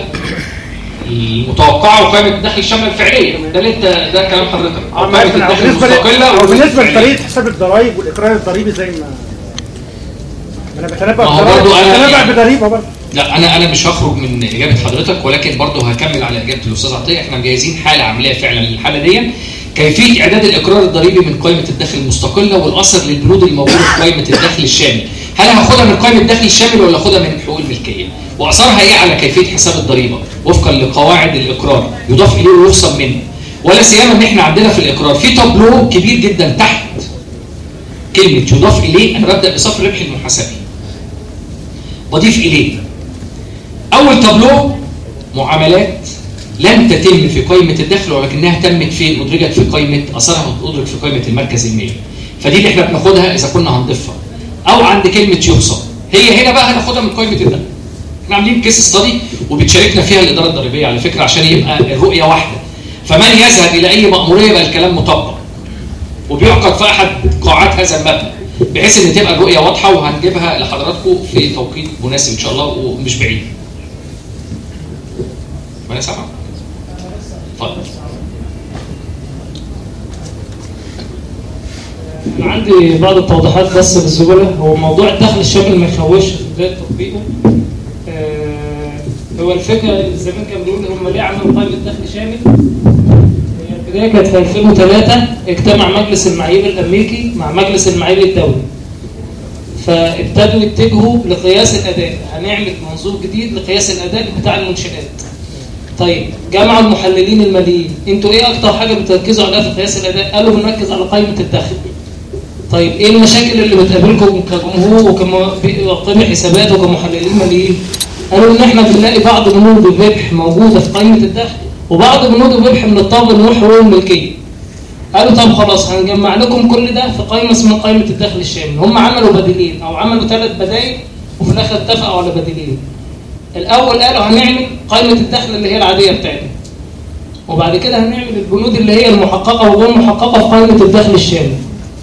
المتوقعه وقائمه الدخل الشامله الفعليه، ده اللي انت ده كلام حضرتك. قائمه الدخل المستقله بالنسبه لطريقه حساب الضرائب والاقرار الضريبي زي ما انا بتنبأ ما هو برضو أنا- بتنبأ يعني- بضريبه برضه. لا انا انا مش هخرج من اجابه حضرتك، ولكن برضه هكمل على اجابه الاستاذ عطيه. احنا مجهزين حاله عمليه فعلا للحاله دي، كيفيه اعداد الاقرار الضريبي من قائمه الدخل المستقله والاثر للبنود الموجوده في قائمه الدخل الشامل. هل هاخدها من قائمه الدخل الشامل ولا هاخدها من حقوق الملكيه؟ واثرها ايه على كيفيه حساب الضريبه وفقا لقواعد الاقرار يضاف اليه ويفصل منه. ولا سيما ان احنا عندنا في الاقرار في تابلو كبير جدا تحت كلمه يضاف اليه. انا ببدا بصف الربح المحاسبي، بضيف اليه اول تابلو معاملات لم تتم في قائمه الدخل ولكنها تمت في مدرجت في قائمه اثرها مدرج في قائمه المركز المالي. فدي اللي احنا بناخدها اذا كنا هنضيفها. او عند كلمه يحصى، هي هنا بقى هناخدها من قائمه الدخل. احنا عاملين كيس ستادي وبتشاركنا فيها الاداره الضريبيه على فكره عشان يبقى الرؤيه واحده. فمن يذهب الى اي مأموريه يبقى الكلام مطبق وبيعقد في احد قاعات هذا المبنى بحيث ان تبقى الرؤيه واضحه، وهنجيبها لحضراتكم في توقيت مناسب ان شاء الله ومش بعيد. وانا سامع. اتفضل. أنا عندي بعض التوضيحات بس للزملاء. هو موضوع الدخل الشامل ما يخوفش في بدايه تطبيقه. آه هو الفكره زمان كان بيقول هم ليه عملوا قائمه دخل شامل؟ هي البدايه كانت في ألفين وثلاثة، اجتمع مجلس المعايير الامريكي مع مجلس المعايير الدولي. فابتدوا يتجهوا لقياس الاداء، هنعمل منظور جديد لقياس الاداء بتاع المنشآت. طيب جمعوا المحللين الماليين، انتوا ايه اكتر حاجه بتركزوا عليها في قياس الاداء؟ قالوا بنركز على قائمه الدخل. طيب ايه المشاكل اللي بتقابلكم كجمهور وكمراقبي حسابات وكمحللين ماليين؟ قالوا ان احنا بنلاقي بعض بنود الربح موجوده في قائمه الدخل وبعض بنود الربح من الطابق نروح حقوق الملكيه. قالوا طب خلاص هنجمع لكم كل ده في قائمه اسمها قائمه الدخل الشامل. هم عملوا بديلين او عملوا ثلاث بدائل وفي الاخر اتفقوا على بديلين. الاول قالوا هنعمل قائمه الدخل اللي هي العاديه بتاعتنا، وبعد كده هنعمل البنود اللي هي المحققه وغير محققه في قائمه الدخل الشامل.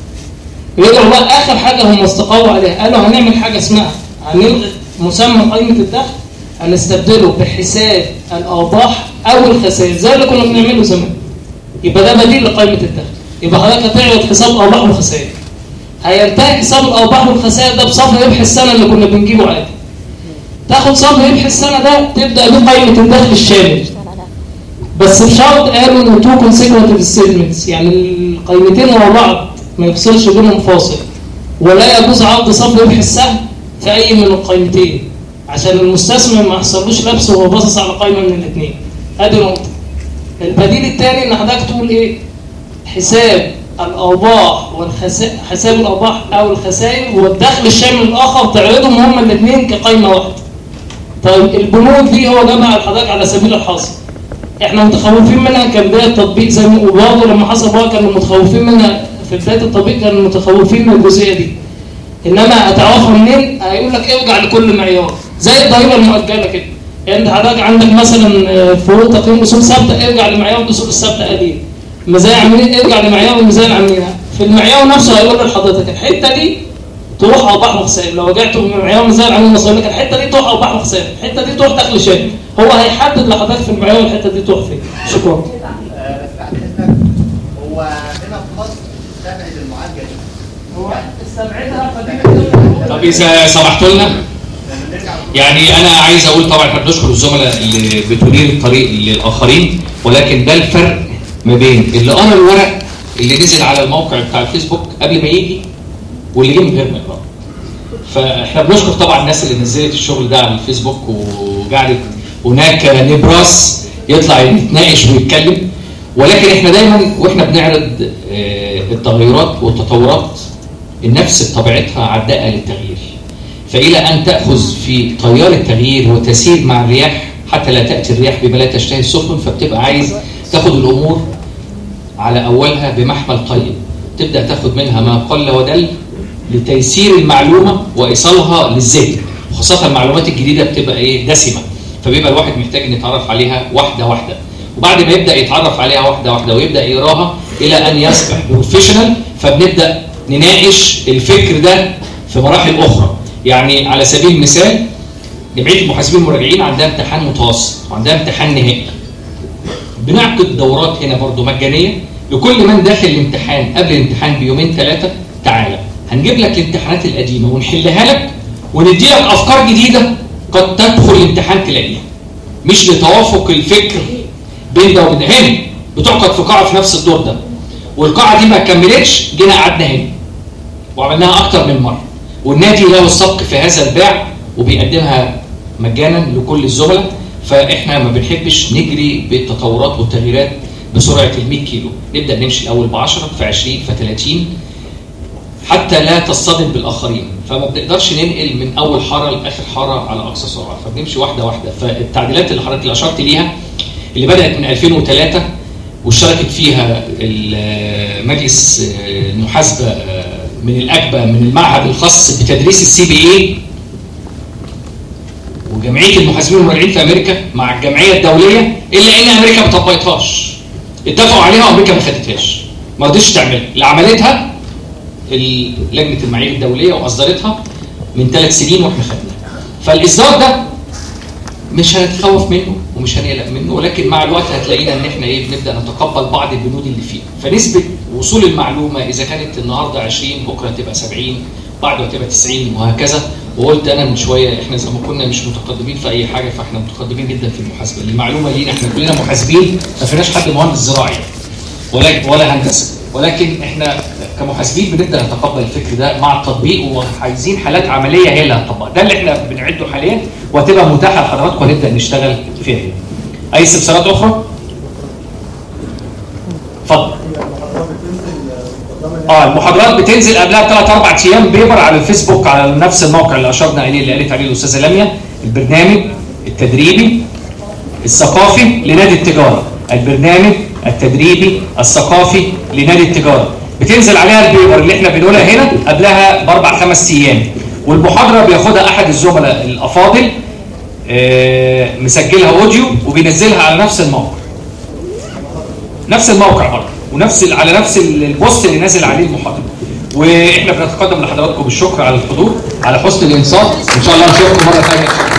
رجعوا بقى اخر حاجه هم استقروا عليها، قالوا هنعمل حاجه اسمها هنلغي مسمى قائمه الدخل، هنستبدله بحساب الارباح او الخسائر زي اللي كنا بنعمله زمان. يبقى ده بديل لقائمه الدخل. يبقى حضرتك هتعرض حساب ارباح وخسائر. هينتهي حساب الارباح والخسائر ده بصافي ربح السنه اللي كنا بنجيبه عادي. تاخد صافي ربح السنه ده تبدا بيه قائمه الدخل الشامل. بس بشرط قالوا ان تو كونسيكوتيف ستيتمنتس، يعني القائمتين ورا بعض ما يفصلش بينهم فاصل، ولا يجوز عرض صافي ربح السهم في اي من القائمتين عشان المستثمر ما يحصلوش لبس وهو باصص على قائمه من الاثنين. ادي نقطه. البديل الثاني ان حضرتك تقول ايه؟ حساب الارباح والخسائر، حساب الارباح او الخسائر والدخل الشامل الاخر تعرضهم هما الاثنين كقائمه واحده. طيب البنود دي هو جمع لحضرتك على سبيل الحصر. احنا متخوفين منها كبدايه تطبيق زي ما وبرضه لما حصل بقى كانوا متخوفين منها في بدايه التطبيق، كانوا متخوفين من الجزئيه دي. انما هتعرفها منين؟ هيقول لك ارجع لكل معيار زي الضريبه المؤجله كده. يعني انت حضرتك عندك مثلا فروق تقييم اصول ثابته، ارجع لمعيار الاصول الثابته قديم. مزايا عاملين ارجع لمعيار المزايا العاملين. في المعيار نفسه هيقول لحضرتك الحته دي تروح ارباح وخسائر. لو رجعت لمعيار المزايا العاملين هيقول لك الحته دي تروح ارباح وخسائر، الحته دي تروح دخل شامل. هو هيحدد لحضرتك في المعيار الحته دي تروح فين. شكرا. هو هنا في مصر استبعد المعالجه دي. هو استبعدها فدي طب اذا سمحتوا لنا، يعني انا عايز اقول طبعا احنا بنشكر الزملاء اللي بتدير الطريق للاخرين، ولكن ده الفرق ما بين اللي قرا الورق اللي نزل على الموقع بتاع الفيسبوك قبل ما يجي واللي جه من غير ما يقرا. فاحنا بنشكر طبعا الناس اللي نزلت الشغل ده على الفيسبوك وجعلت هناك نبراس يطلع يتناقش ويتكلم، ولكن احنا دايما واحنا بنعرض التغيرات والتطورات النفس بطبيعتها عداءه للتغيير. فإلى أن تأخذ في تيار التغيير وتسير مع الرياح حتى لا تأتي الرياح بما لا تشتهي السفن، فبتبقى عايز تاخد الأمور على أولها بمحمل طيب، تبدأ تاخد منها ما قل ودل لتيسير المعلومة وإيصالها للذهن، وخاصة المعلومات الجديدة بتبقى إيه دسمة، فبيبقى الواحد محتاج أن يتعرف عليها واحدة واحدة، وبعد ما يبدأ يتعرف عليها واحدة واحدة ويبدأ يقراها إلى أن يصبح بروفيشنال، فبنبدأ نناقش الفكر ده في مراحل أخرى. يعني على سبيل المثال جمعيه المحاسبين المراجعين عندها امتحان متوسط وعندها امتحان نهائي. بنعقد دورات هنا برضو مجانيه لكل من داخل الامتحان قبل الامتحان بيومين ثلاثه. تعالى هنجيب لك الامتحانات القديمه ونحلها لك وندي لك افكار جديده قد تدخل الامتحان تلاقيها، مش لتوافق الفكر بين ده وبين ده. هنا بتعقد في قاعه في نفس الدور ده، والقاعه دي ما كملتش، جينا قعدنا هنا وعملناها اكتر من مره، والنادي له السبق في هذا البيع وبيقدمها مجانا لكل الزملاء. فاحنا ما بنحبش نجري بالتطورات والتغييرات بسرعه ال مية كيلو، نبدا نمشي الاول ب عشرة في عشرين في ثلاثين حتى لا تصطدم بالاخرين، فما بنقدرش ننقل من اول حاره لاخر حاره على اقصى سرعه، فبنمشي واحده واحده. فالتعديلات اللي حضرتك اللي اشرت ليها اللي بدات من ألفين وثلاثة واشتركت فيها مجلس المحاسبه من الاكبا من المعهد الخاص بتدريس السي بي اي وجمعيه المحاسبين والمراجعين في امريكا مع الجمعيه الدوليه، الا ان امريكا ما طبقتهاش. اتفقوا عليها وامريكا ما خدتهاش، ما رضتش تعملها. اللي عملتها لجنه المعايير الدوليه واصدرتها من ثلاث سنين واحنا خدناها. فالاصدار ده مش هنتخوف منه ومش هنقلق منه، ولكن مع الوقت هتلاقينا ان احنا ايه بنبدا نتقبل بعض البنود اللي فيها. فنسبه وصول المعلومه اذا كانت النهارده عشرين بكره تبقى سبعين بعده تبقى تسعين وهكذا. وقلت انا من شويه احنا زي ما كنا مش متقدمين في اي حاجه، فاحنا متقدمين جدا في المحاسبه. المعلومه لينا احنا كلنا محاسبين، ما فيناش حد مهندس زراعي ولا ولا هندسه، ولكن احنا كمحاسبين بنبدا نتقبل الفكر ده مع التطبيق، وعايزين حالات عمليه هي اللي هتطبق. ده اللي احنا بنعده حاليا وهتبقى متاحه لحضراتكم ونبدا نشتغل فيها. اي استفسارات اخرى؟ اتفضل. اه المحاضرات بتنزل قبلها بثلاث اربع ايام بيبر على الفيسبوك على نفس الموقع اللي اشرنا عليه اللي قالت عليه الاستاذه لميا. البرنامج التدريبي الثقافي لنادي التجاره، البرنامج التدريبي الثقافي لنادي التجاره، بتنزل عليها البيبر اللي احنا بنقولها هنا قبلها باربع خمس ايام، والمحاضره بياخدها احد الزملاء الافاضل آه مسجلها اوديو وبينزلها على نفس الموقع. نفس الموقع برضه ونفس على نفس البوست اللي نازل عليه المحاضره. واحنا بنتقدم لحضراتكم بالشكر على الحضور على حسن الانصات، ان شاء الله نشوفكم مره ثانيه.